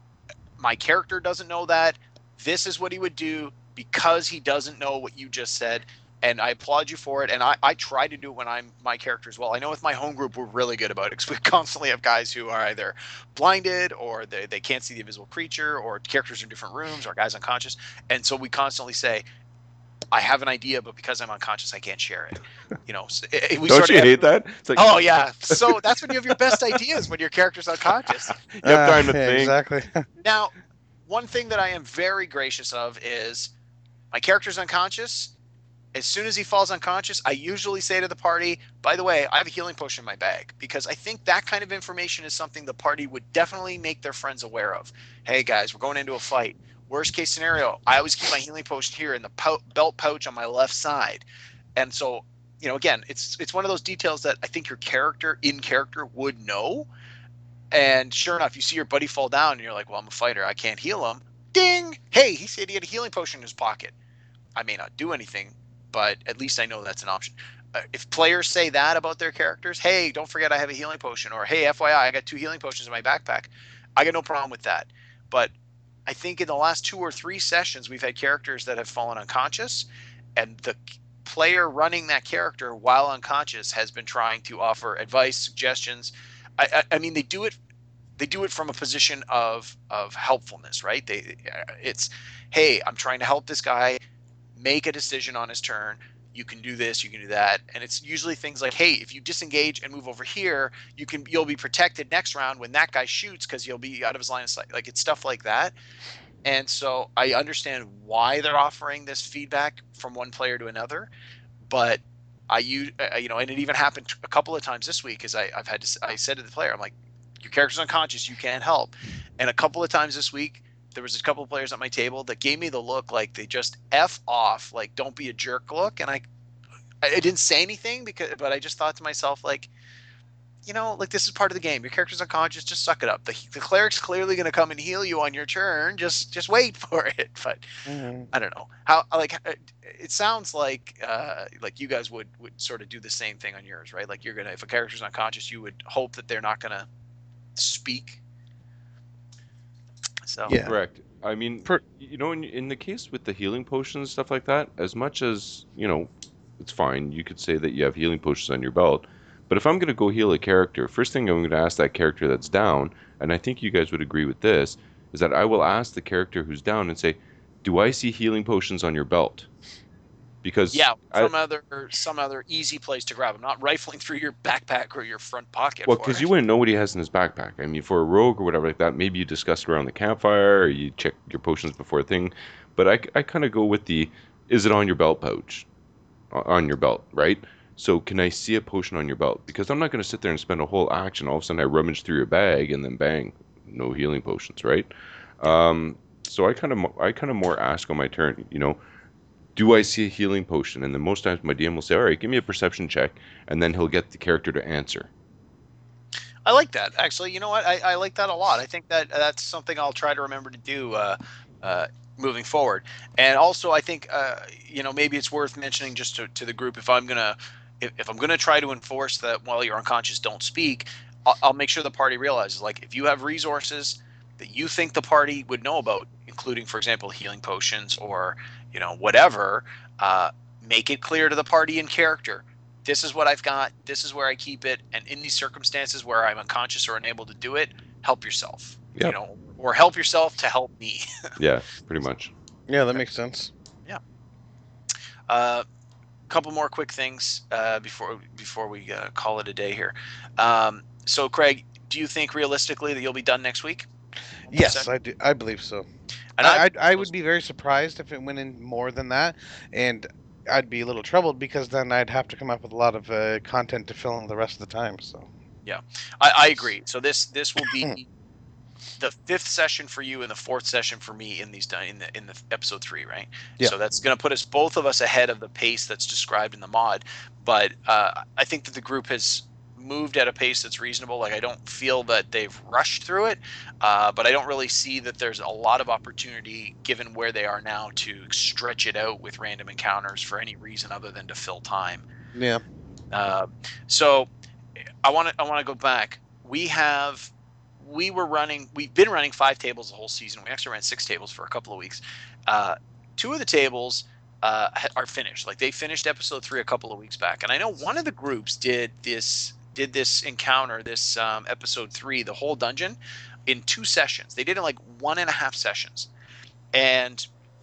"My character doesn't know that. This is what he would do because he doesn't know what you just said." And I applaud you for it. And I, I try to do it when I'm my character as well. I know with my home group, we're really good about it because we constantly have guys who are either blinded or they, they can't see the invisible creature or characters in different rooms or guys unconscious. And so we constantly say, I have an idea, but because I'm unconscious, I can't share it. You know, so it, we Don't sort you of hate that? It's like, Oh yeah. So that's when you have your best ideas, when your character's unconscious. you have time to Ah, yeah, think. Exactly. Now, one thing that I am very gracious of is my character's unconscious. As soon as he falls unconscious, I usually say to the party, by the way, I have a healing potion in my bag, because I think that kind of information is something the party would definitely make their friends aware of. Hey guys, we're going into a fight. Worst case scenario, I always keep my healing potion here in the pou- belt pouch on my left side. And so, you know, again, it's it's one of those details that I think your character in character would know. And sure enough, you see your buddy fall down and you're like, well, I'm a fighter. I can't heal him. Ding! Hey, he said he had a healing potion in his pocket. I may not do anything, but at least I know that's an option. Uh, if players say that about their characters, hey, don't forget I have a healing potion, or hey, F Y I, I got two healing potions in my backpack, I got no problem with that. But I think in the last two or three sessions, we've had characters that have fallen unconscious, and the player running that character while unconscious has been trying to offer advice, suggestions. I, I, I mean, they do it. They do it from a position of of helpfulness, right? They, it's, hey, I'm trying to help this guy make a decision on his turn. You can do this, you can do that, and it's usually things like, hey, if you disengage and move over here, you can you'll be protected next round when that guy shoots because you'll be out of his line of sight. Like, it's stuff like that. And so I understand why they're offering this feedback from one player to another, but I use uh, you know, and it even happened a couple of times this week, because I I've had to I said to the player, I'm like, your character's unconscious, you can't help. And a couple of times this week, there was a couple of players at my table that gave me the look like they just F off, like, don't be a jerk look. And I, I didn't say anything, because, but I just thought to myself, like, you know, like, this is part of the game. Your character's unconscious, just suck it up. The, the cleric's clearly going to come and heal you on your turn. Just, just wait for it. But Mhm. I don't know how, like, it sounds like, uh, like you guys would, would sort of do the same thing on yours, right? Like, you're going to, if a character's unconscious, you would hope that they're not going to speak. So, Yeah. Correct. I mean, Per- you know, in, in the case with the healing potions and stuff like that, as much as, you know, it's fine, you could say that you have healing potions on your belt, But if I'm going to go heal a character, first thing I'm going to ask that character that's down, and I think you guys would agree with this, is that I will ask the character who's down and say, do I see healing potions on your belt? Because Yeah, I, from other some other easy place to grab them, not rifling through your backpack or your front pocket. well, for because it. you wouldn't know what he has in his backpack. I mean, for a rogue or whatever like that, maybe you discuss it around the campfire or you check your potions before a thing. But I, I kind of go with the, is it on your belt pouch? On your belt, right? So can I see a potion on your belt? Because I'm not going to sit there and spend a whole action. All of a sudden I rummage through your bag and then bang, no healing potions, right? Um, so I kind of I kind of more ask on my turn, you know, do I see a healing potion? And then most times my D M will say, all right, give me a perception check, and then he'll get the character to answer. I like that. Actually, you know what? I, I like that a lot. I think that that's something I'll try to remember to do uh, uh, moving forward. And also, I think uh, you know maybe it's worth mentioning just to, to the group if I'm gonna if, if I'm gonna try to enforce that while you're unconscious, don't speak. I'll, I'll make sure the party realizes like if you have resources that you think the party would know about, including, for example, healing potions or you know whatever, uh, make it clear to the party in character. This is what I've got. This is where I keep it. And in these circumstances where I'm unconscious or unable to do it, help yourself. Yep. You know, or help yourself to help me. Yeah, pretty much. Yeah, that makes sense. Yeah. A uh, couple more quick things uh, before before we uh, call it a day here. Um, so, Craig, do you think realistically that you'll be done next week? Yes, I do. I believe so. And I I, I would be very surprised if it went in more than that, and I'd be a little troubled because then I'd have to come up with a lot of uh, content to fill in the rest of the time. So yeah, I, I agree. So this this will be the fifth session for you and the fourth session for me in these in the in the episode three, right? Yeah. So that's going to put us both of us ahead of the pace that's described in the mod. But uh, I think that the group has moved at a pace that's reasonable. Like I don't feel that they've rushed through it, uh, but I don't really see that there's a lot of opportunity given where they are now to stretch it out with random encounters for any reason other than to fill time. Yeah. Uh, so I want to I want to go back. We have we were running. We've been running five tables the whole season. We actually ran six tables for a couple of weeks. Uh, two of the tables uh, are finished. Like they finished episode three a couple of weeks back, and I know one of the groups did this did this encounter, this um, episode three, the whole dungeon, in two sessions. They did it in like one and a half sessions, and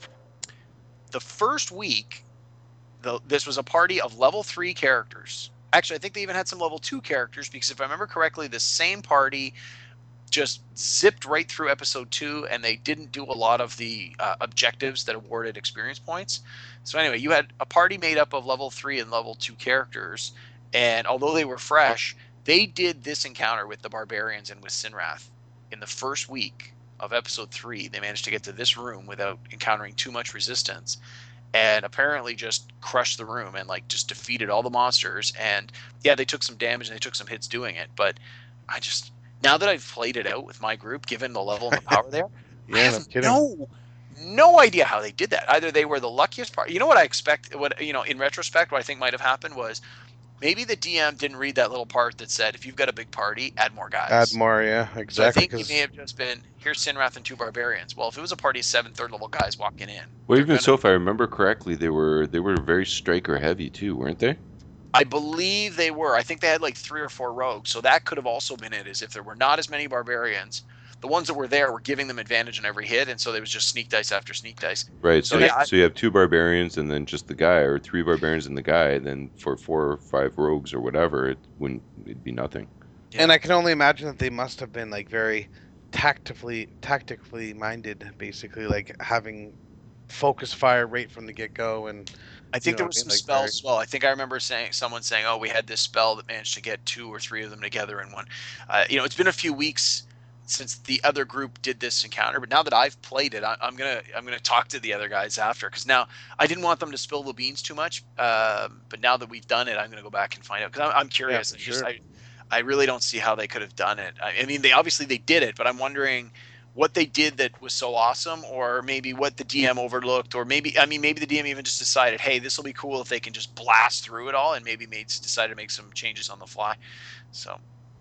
the first week, the, this was a party of level three characters. Actually, I think they even had some level two characters because if I remember correctly, the same party just zipped right through episode two and they didn't do a lot of the uh, objectives that awarded experience points. So anyway, you had a party made up of level three and level two characters. And although they were fresh, they did this encounter with the barbarians and with Sinrath in the first week of episode three. They managed to get to this room without encountering too much resistance. And apparently just crushed the room and like just defeated all the monsters. And yeah, they took some damage and they took some hits doing it. But I just, now that I've played it out with my group, given the level and the power there, Yeah, I no have kidding. no, no idea how they did that. Either they were the luckiest part. You know what I expect, what, you know, in retrospect, what I think might have happened was maybe the D M didn't read that little part that said, if you've got a big party, add more guys. Add more, yeah, So I exactly. think it 'cause- may have just been, here's Sinrath and two barbarians. Well, if it was a party of seven third level guys walking in. Well, they're even gonna- so, if I remember correctly, they were they were very striker heavy too, weren't they? I believe they were. I think they had like three or four rogues. So that could have also been it, is if there were not as many barbarians, the ones that were there were giving them advantage on every hit. And so there was just sneak dice after sneak dice. Right. So, So, yeah, I- so you have two barbarians and then just the guy, or three barbarians and the guy. Then for four or five rogues or whatever, it wouldn't it'd be nothing. And I can only imagine that they must have been like very tactically tactically minded, basically, like having focus fire right from the get go. And I think know there what was I some mean? Like, spells very- as well. I think I remember saying someone saying, "Oh, we had this spell that managed to get two or three of them together in one." Uh, you know, it's been a few weeks since the other group did this encounter, but now that I've played it, I, I'm gonna I'm gonna talk to the other guys after, because now I didn't want them to spill the beans too much. Um, but now that we've done it, I'm gonna go back and find out because I'm, I'm curious. for It's just, sure. I I really don't see how they could have done it. I, I mean, they obviously they did it, but I'm wondering what they did that was so awesome, or maybe what the D M overlooked, or maybe I mean maybe the D M even just decided, hey, this will be cool if they can just blast through it all, and maybe made decided to make some changes on the fly. So,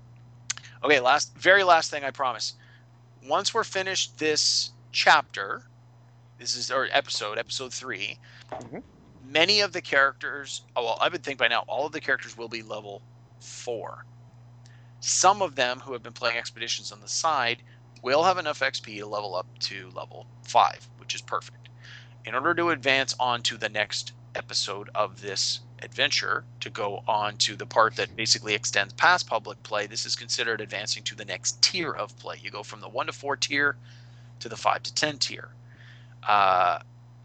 okay, last very last thing I promise. Once we're finished this chapter, this is our episode, episode three. Mhm. Many of the characters, oh, well, I would think by now all of the characters will be level four. Some of them who have been playing expeditions on the side will have enough X P to level up to level five, which is perfect. In order to advance on to the next episode of this adventure, to go on to the part that basically extends past public play, this is considered advancing to the next tier of play. You go from the one to four tier to the five to ten tier. Uh,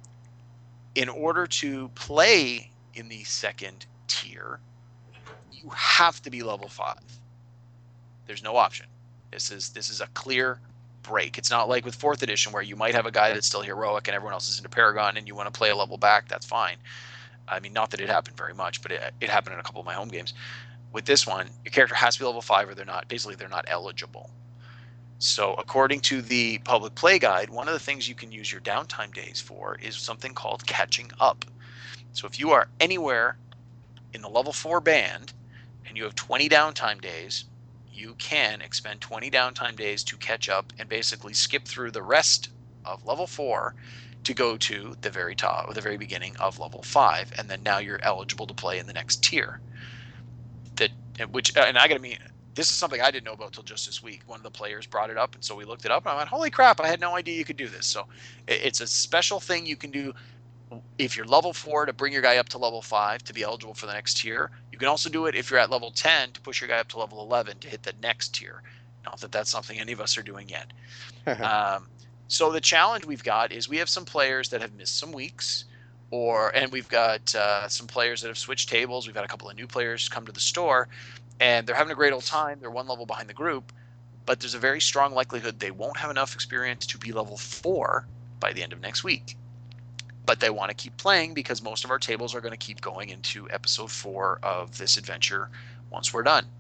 in order to play in the second tier, you have to be level five. There's no option. This is this is a clear break. It's not like with fourth edition where you might have a guy that's still heroic and everyone else is into Paragon and you want to play a level back. That's fine. I mean, not that it happened very much, but it, it happened in a couple of my home games. With this one, your character has to be level five or they're not. Basically, they're not eligible. So according to the public play guide, one of the things you can use your downtime days for is something called catching up. So if you are anywhere in the level four band and you have twenty downtime days, you can expend twenty downtime days to catch up and basically skip through the rest of level four to go to the very top or the very beginning of level five, and then now you're eligible to play in the next tier. That which and I gotta mean this is something I didn't know about till just this week. One of the players brought it up, and so we looked it up, and I went, holy crap, I had no idea you could do this. So it's a special thing you can do if you're level four to bring your guy up to level five to be eligible for the next tier. You can also do it if you're at level ten to push your guy up to level eleven to hit the next tier. Not that that's something any of us are doing yet. um, so the challenge we've got is we have some players that have missed some weeks, or and we've got uh, some players that have switched tables. We've had a couple of new players come to the store, and they're having a great old time. They're one level behind the group, but there's a very strong likelihood they won't have enough experience to be level four by the end of next week. But they want to keep playing because most of our tables are going to keep going into episode four of this adventure once we're done.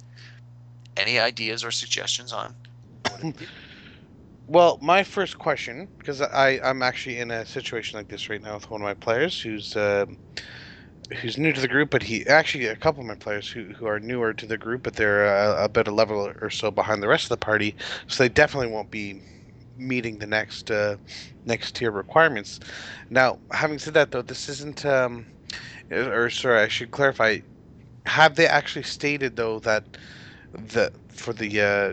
Any ideas or suggestions on what to do? Well, my first question, because I, I'm actually in a situation like this right now with one of my players who's uh, who's new to the group, but he actually a couple of my players who, who are newer to the group, but they're a, about a level or so behind the rest of the party, so they definitely won't be meeting the next uh, next tier requirements. Now, having said that, though, this isn't. Um, or sorry, I should clarify. Have they actually stated though that the for the uh,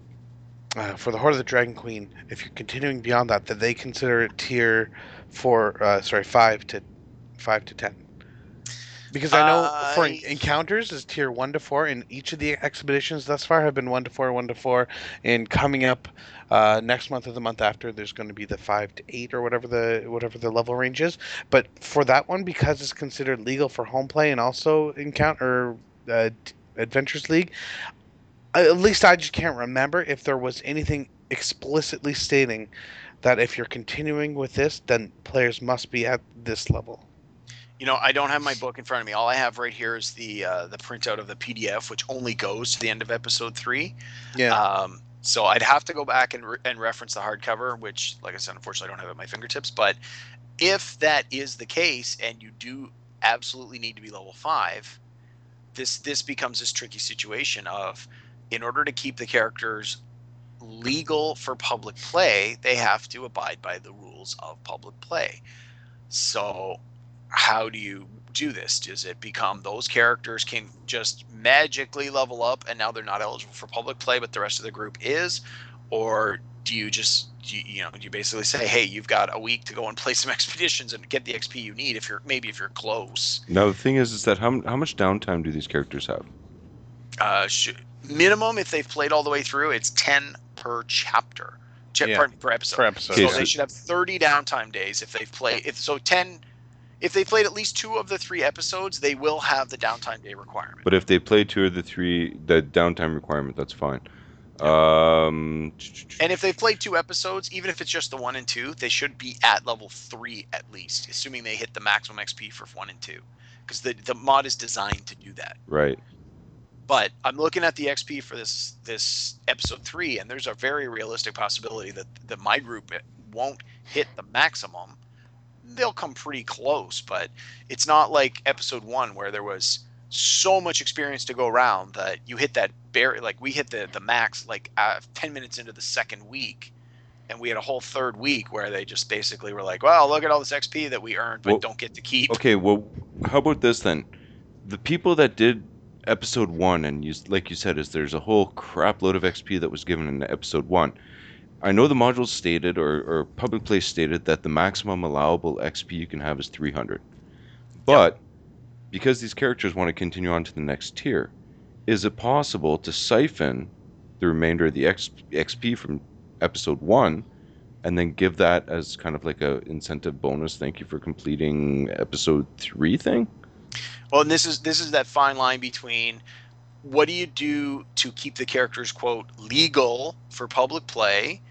uh, for the Horde of the Dragon Queen, if you're continuing beyond that, that they consider it tier four, uh, sorry, five to five to ten? Because I know Uh, for en- encounters is tier one to four, and each of the expeditions thus far have been one to four, one to four, and coming up uh, next month or the month after, there's going to be the five to eight or whatever the whatever the level range is. But for that one, because it's considered legal for home play and also encounter uh, Adventures League, at least I just can't remember if there was anything explicitly stating that if you're continuing with this, then players must be at this level. You know, I don't have my book in front of me. All I have right here is the uh, the printout of the P D F, which only goes to the end of episode three. Yeah. Um, so I'd have to go back and, re- and reference the hardcover, which, like I said, unfortunately I don't have it at my fingertips. But if that is the case, and you do absolutely need to be level five, this this becomes this tricky situation of, in order to keep the characters legal for public play, they have to abide by the rules of public play. So how do you do this? Does it become those characters can just magically level up and now they're not eligible for public play, but the rest of the group is? Or do you just, do you, you know, do you basically say, hey, you've got a week to go and play some expeditions and get the X P you need if you're, maybe if you're close? Now the thing is, is that how how much downtime do these characters have? Uh, sh- minimum, if they've played all the way through, it's ten per chapter. Ch- Yeah, pardon me, per episode. per episode. So Okay, they so- should have thirty downtime days if they've played. If so, ten. If they played at least two of the three episodes, they will have the downtime day requirement. But if they play two of the three, the downtime requirement, that's fine. Um, And if they've played two episodes, even if it's just the one and two, they should be at level three at least, assuming they hit the maximum X P for one and two, because the the mod is designed to do that. right. But I'm looking at the X P for this this episode three, and there's a very realistic possibility that that my group won't hit the maximum. They'll come pretty close, but it's not like episode one where there was so much experience to go around that you hit that barrier. Like we hit the the max like uh, ten minutes into the second week, and we had a whole third week where they just basically were like, well, look at all this X P that we earned but Well, don't get to keep. Okay, well, how about this then? The people that did episode one, and you, like you said, is there's a whole crap load of X P that was given in episode one. I know the modules stated, or, or public place stated, that the maximum allowable X P you can have is three hundred. But, yep. because these characters want to continue on to the next tier, is it possible to siphon the remainder of the X, XP from episode one and then give that as kind of like a incentive bonus, thank you for completing episode three thing? Well, and this is this is that fine line between what do you do to keep the characters, quote, legal for public play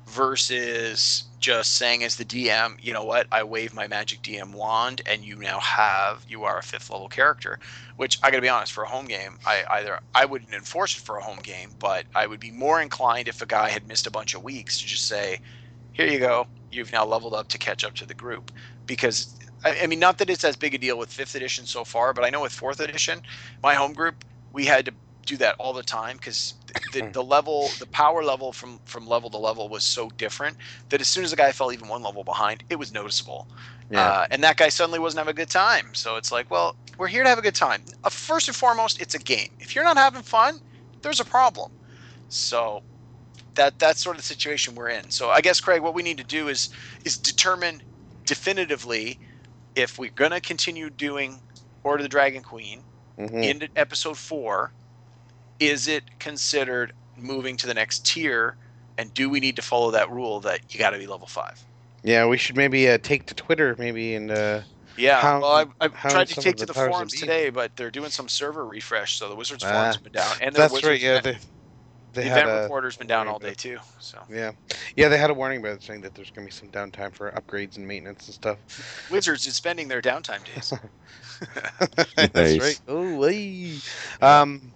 versus just saying as the D M, you know what, I wave my magic D M wand and you now have, you are a fifth level character, which I gotta be honest, for a home game, I either, I wouldn't enforce it for a home game, but I would be more inclined if a guy had missed a bunch of weeks to just say, here you go, you've now leveled up to catch up to the group. Because, I, I mean, not that it's as big a deal with fifth edition so far, but I know with fourth edition, my home group, we had to do that all the time because the, the level, the power level from, from level to level was so different that as soon as a guy fell even one level behind, it was noticeable. Yeah. Uh, and that guy suddenly wasn't having a good time. So it's like, well, we're here to have a good time. Uh, first and foremost, it's a game. If you're not having fun, there's a problem. So that that's sort of the situation we're in. So I guess, Craig, what we need to do is is determine definitively if we're going to continue doing Order of the Dragon Queen mm-hmm. into episode four. Is it considered moving to the next tier, and do we need to follow that rule that you got to be level five? Yeah, we should maybe uh, take to Twitter, maybe, and uh, yeah. Hound, well, I, I tried to take to the forums today, but they're doing some server refresh, so the Wizards ah, forums have been down, and that's Wizards right. Yeah, they, they the had event a reporter's been down all day too. So yeah, yeah, they had a warning about it saying that there's going to be some downtime for upgrades and maintenance and stuff. Wizards is spending their downtime days. That's nice. Right. Oh, wee. Um.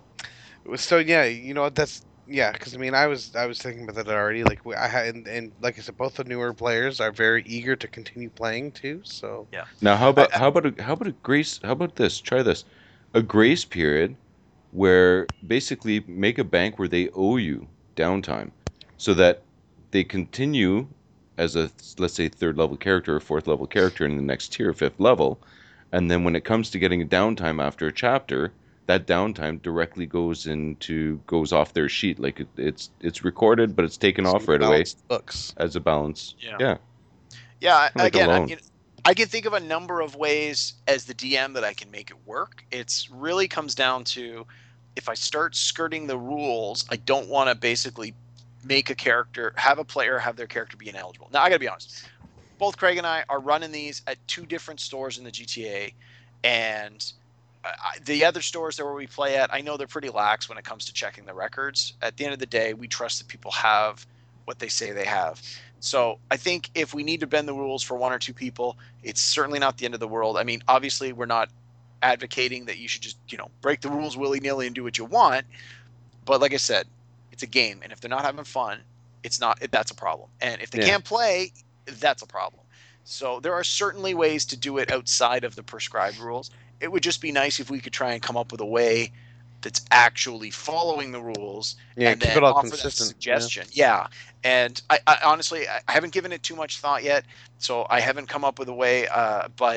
So yeah, you know that's yeah, because I mean I was I was thinking about that already. Like I had and, and like I said, both the newer players are very eager to continue playing too. So yeah. Now how about I, I, how about a, how about a grace? How about this? Try this, a grace period, where basically make a bank where they owe you downtime, so that they continue as a, let's say, third level character or fourth level character in the next tier, fifth level, and then when it comes to getting a downtime after a chapter, that downtime directly goes into goes off their sheet. Like it, it's it's recorded, but it's taken it's off right away books. As a balance. Yeah. Yeah. Yeah. Like again, I, you know, I can think of a number of ways as the D M that I can make it work. It's really comes down to if I start skirting the rules, I don't want to basically make a character, have a player have their character be ineligible. Now I got to be honest. Both Craig and I are running these at two different stores in the G T A, and I, the other stores that where we play at, I know they're pretty lax when it comes to checking the records. At the end of the day, we trust that people have what they say they have. So I think if we need to bend the rules for one or two people, it's certainly not the end of the world. I mean, obviously, we're not advocating that you should just, you know, break the rules willy-nilly and do what you want. But like I said, it's a game. And if they're not having fun, it's not, that's a problem. And if they yeah. can't play, that's a problem. So there are certainly ways to do it outside of the prescribed rules. It would just be nice if we could try and come up with a way that's actually following the rules yeah, and keep then it all offer consistent. that suggestion. Yeah. yeah. And I, I honestly, I haven't given it too much thought yet, so I haven't come up with a way. Uh, but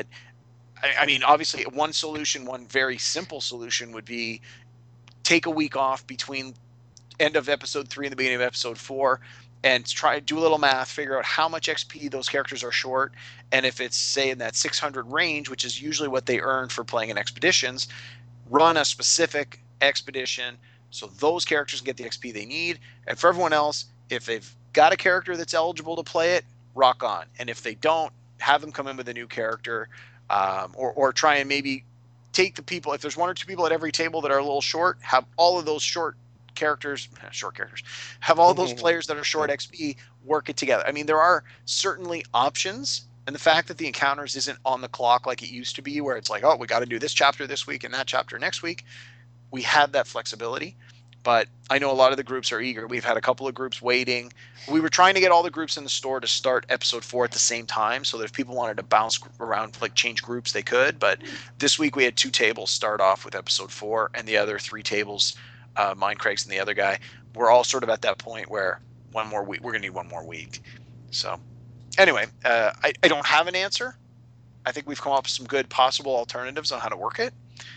I, I mean, obviously one solution, one very simple solution would be take a week off between end of episode three and the beginning of episode four, and try to do a little math, figure out how much X P those characters are short. And if it's, say, in that six hundred range, which is usually what they earn for playing in expeditions, run a specific expedition so those characters can get the X P they need. And for everyone else, if they've got a character that's eligible to play it, rock on. And if they don't, have them come in with a new character, um, or, or try and maybe take the people, if there's one or two people at every table that are a little short, have all of those short characters, short characters, have all those players that are short X P work it together. I mean, there are certainly options, and the fact that the encounters isn't on the clock like it used to be, where it's like, oh, we got to do this chapter this week and that chapter next week, we have that flexibility. But I know a lot of the groups are eager. We've had a couple of groups waiting. We were trying to get all the groups in the store to start episode four at the same time, so that if people wanted to bounce around, like change groups, they could. But this week we had two tables start off with episode four, and the other three tables, uh, mine, Craig's, and the other guy, we're all sort of at that point where one more week, we're going to need one more week. So anyway, uh, I, I don't have an answer. I think we've come up with some good possible alternatives on how to work it.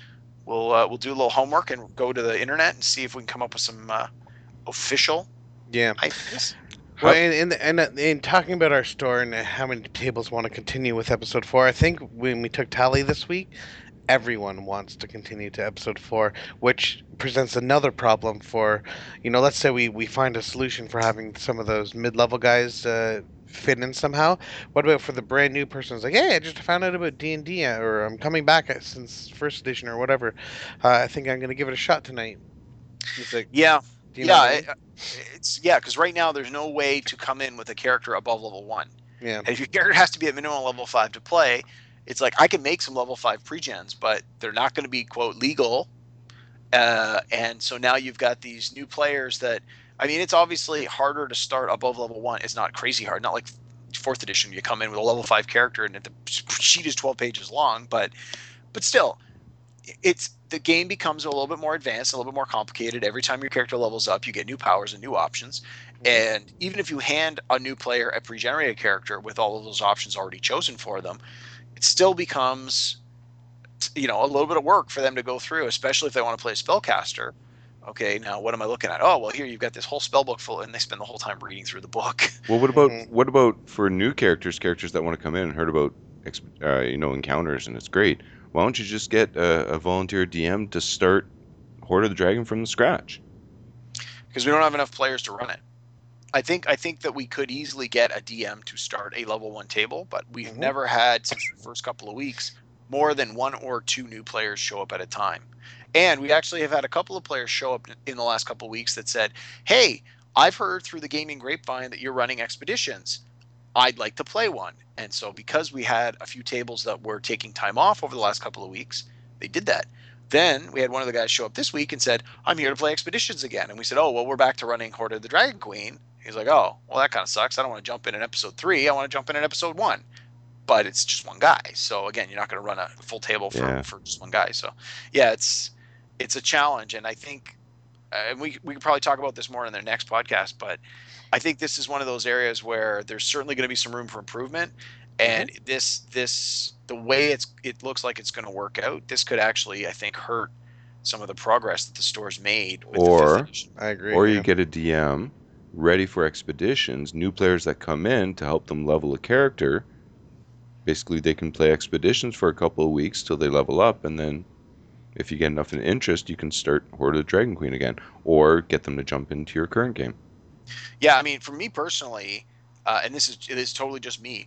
we'll uh, we'll do a little homework and go to the internet and see if we can come up with some uh, official Yeah. ideas. Well, and, and, and in talking about our store and how many tables want to continue with episode four, I think when we took tally this week, everyone wants to continue to episode four, which presents another problem for, you know, let's say we, we find a solution for having some of those mid-level guys uh, fit in somehow. What about for the brand new person who's like, hey, I just found out about D and D, or I'm coming back since first edition or whatever. Uh, I think I'm going to give it a shot tonight. It's like, Yeah. do you know Yeah, what I mean? it- it's yeah, because right now there's no way to come in with a character above level one. Yeah. And if your character has to be at minimum level five to play, it's like I can make some level five pre-gens, but they're not going to be quote legal. Uh, and so now you've got these new players that I mean, it's obviously harder to start above level one. It's not crazy hard, not like fourth edition. You come in with a level five character and the sheet is twelve pages long, but but still, it's the game becomes a little bit more advanced, a little bit more complicated. Every time your character levels up, you get new powers and new options. And even if you hand a new player a pre-generated character with all of those options already chosen for them, it still becomes, you know, a little bit of work for them to go through, especially if they want to play a spellcaster. Okay, now what am I looking at? Oh, well, here you've got this whole spell book full, and they spend the whole time reading through the book. Well, what about Mhm. what about for new characters, characters that want to come in and heard about, exp- uh, you know, encounters, and it's great. Why don't you just get a, a volunteer D M to start Horde of the Dragon from the scratch? Because we don't have enough players to run it. I think I think that we could easily get a D M to start a level one table, but we've Mhm. never had since the first couple of weeks more than one or two new players show up at a time. And we actually have had a couple of players show up in the last couple of weeks that said, "Hey, I've heard through the gaming grapevine that you're running expeditions. I'd like to play one." And so because we had a few tables that were taking time off over the last couple of weeks, they did that. Then we had one of the guys show up this week and said, "I'm here to play expeditions again." And we said, "Oh, well, we're back to running Horde of the Dragon Queen." He's like, "Oh, well, that kind of sucks. I don't want to jump in in episode three. I want to jump in in episode one." But it's just one guy. So again, you're not going to run a full table for, Yeah. for just one guy. So yeah, it's it's a challenge. And I think, uh, and we, we could probably talk about this more in their next podcast, but I think this is one of those areas where there's certainly going to be some room for improvement. And this this the way it's it looks like it's going to work out, this could actually, I think, hurt some of the progress that the store's made with the Or- fifth edition. I agree. Or yeah. you get a D M ready for expeditions, new players that come in to help them level a character. Basically, they can play expeditions for a couple of weeks till they level up, and then if you get enough in interest, you can start Horde of the Dragon Queen again, or get them to jump into your current game. Yeah, I mean, for me personally, uh, and this is it is totally just me,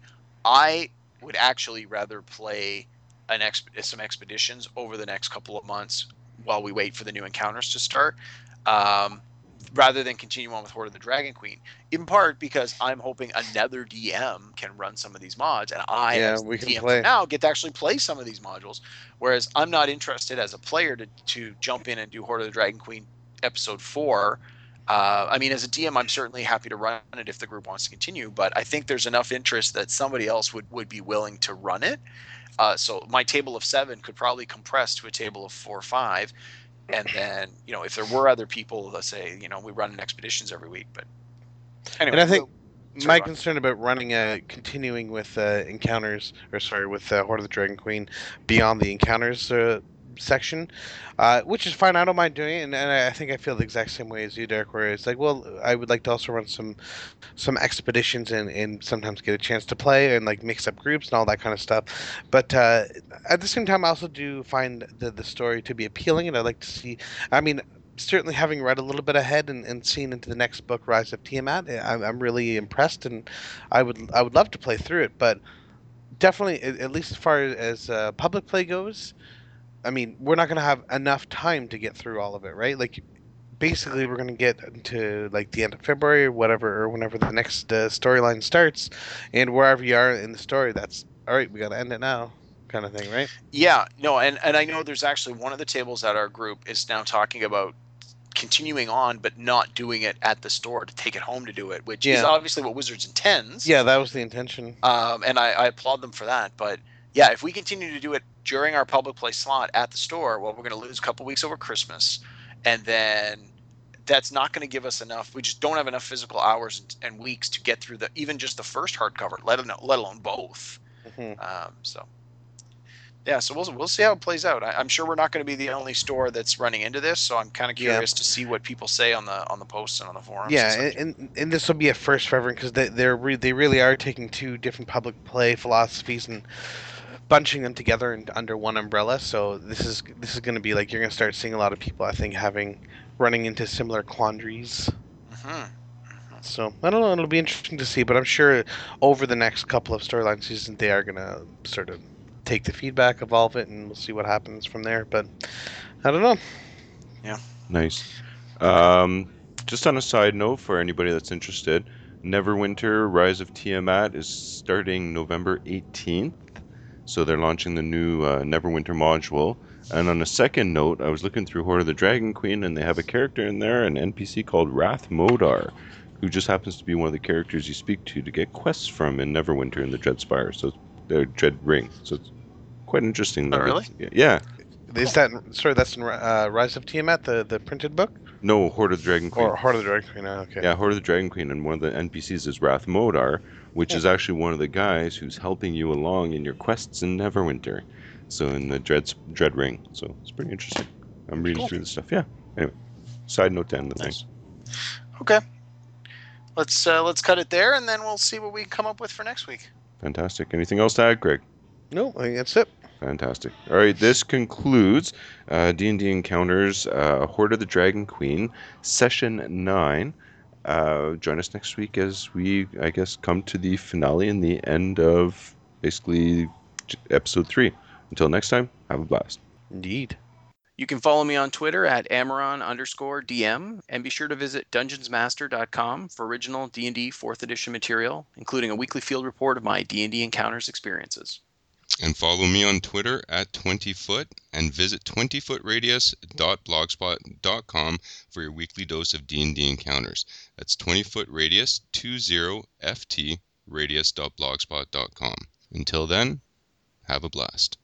I would actually rather play an exp- some expeditions over the next couple of months while we wait for the new encounters to start, um, rather than continue on with Horde of the Dragon Queen. In part because I'm hoping another D M can run some of these mods, and I, Yeah, as we the can D M play. for now, get to actually play some of these modules. Whereas I'm not interested as a player to to jump in and do Horde of the Dragon Queen episode four. Uh, I mean, as a D M, I'm certainly happy to run it if the group wants to continue, but I think there's enough interest that somebody else would, would be willing to run it. Uh, so my table of seven could probably compress to a table of four or five. And then, you know, if there were other people, let's say, you know, we run in expeditions every week. But anyway, And I think we'll- my sorry, concern about running uh continuing with uh encounters, or sorry, with uh, Horde of the Dragon Queen beyond the encounters uh, section, uh, which is fine. I don't mind doing it, and, and I think I feel the exact same way as you, Derek. Where it's like, well, I would like to also run some some expeditions and, and sometimes get a chance to play and like mix up groups and all that kind of stuff. But uh, at the same time, I also do find the the story to be appealing, and I like to see. I mean, certainly having read a little bit ahead and, and seen into the next book, Rise of Tiamat, I'm, I'm really impressed, and I would I would love to play through it. But definitely, at, at least as far as uh, public play goes, I mean, we're not going to have enough time to get through all of it, right? Like, basically, we're going to get into like the end of February or whatever, or whenever the next uh, storyline starts, and wherever you are in the story, that's all right. We got to end it now, kind of thing, right? Yeah, no, and, and I know there's actually one of the tables at our group is now talking about continuing on, but not doing it at the store to take it home to do it, which is Yeah. obviously what Wizards intends. Yeah, that was the intention. Um, and I, I applaud them for that. But yeah, if we continue to do it during our public play slot at the store, well, we're going to lose a couple weeks over Christmas, and then that's not going to give us enough. We just don't have enough physical hours and, and weeks to get through the even just the first hardcover, let alone let alone both. Mhm. Um, so Yeah, so we'll we'll see how it plays out. I, I'm sure we're not going to be the only store that's running into this, so I'm kind of Yeah. curious to see what people say on the on the posts and on the forums. Yeah, and such. and, and, and this will be a first for everyone because they they're re- they really are taking two different public play philosophies and bunching them together and under one umbrella. So this is this is going to be like you're going to start seeing a lot of people, I think, having running into similar quandaries. Mhm. So I don't know. It'll be interesting to see, but I'm sure over the next couple of storyline seasons they are going to sort of take the feedback, evolve it, and we'll see what happens from there. But I don't know. Nice. Um, just on a side note, for anybody that's interested, Neverwinter: Rise of Tiamat is starting November eighteenth. So they're launching the new uh, Neverwinter module. And on a second note, I was looking through Horde of the Dragon Queen, and they have a character in there, an N P C called Wrath Modar, who just happens to be one of the characters you speak to to get quests from in Neverwinter in the Dreadspire. So the Dread Ring. So it's quite interesting. Oh, that really? it's- Yeah. Is that sorry? That's in uh, Rise of Tiamat, the the printed book, No, Horde of the Dragon Queen. or Heart of the Dragon Queen? Okay. Yeah, Horde of the Dragon Queen, and one of the N P Cs is Wrath Modar, which Yeah. is actually one of the guys who's helping you along in your quests in Neverwinter. So in the Dread Dread Ring. So it's pretty interesting. I'm reading Cool. through the stuff. Yeah. Anyway, side note to end the Nice. thing. Okay. Let's uh, let's cut it there, and then we'll see what we come up with for next week. Fantastic. Anything else to add, Greg? No, I think that's it. Fantastic. All right, this concludes uh, D and D Encounters uh, Horde of the Dragon Queen, Session nine. Uh, join us next week as we, I guess, come to the finale and the end of basically j- Episode three. Until next time, have a blast. Indeed. You can follow me on Twitter at Amaron underscore DM, and be sure to visit dungeons master dot com for original D and D fourth edition material, including a weekly field report of my D and D Encounters experiences. And follow me on Twitter at twenty foot and visit twenty foot radius dot blogspot dot com for your weekly dose of D and D Encounters. That's twenty foot radius twenty F T radius dot blogspot dot com. Until then, have a blast.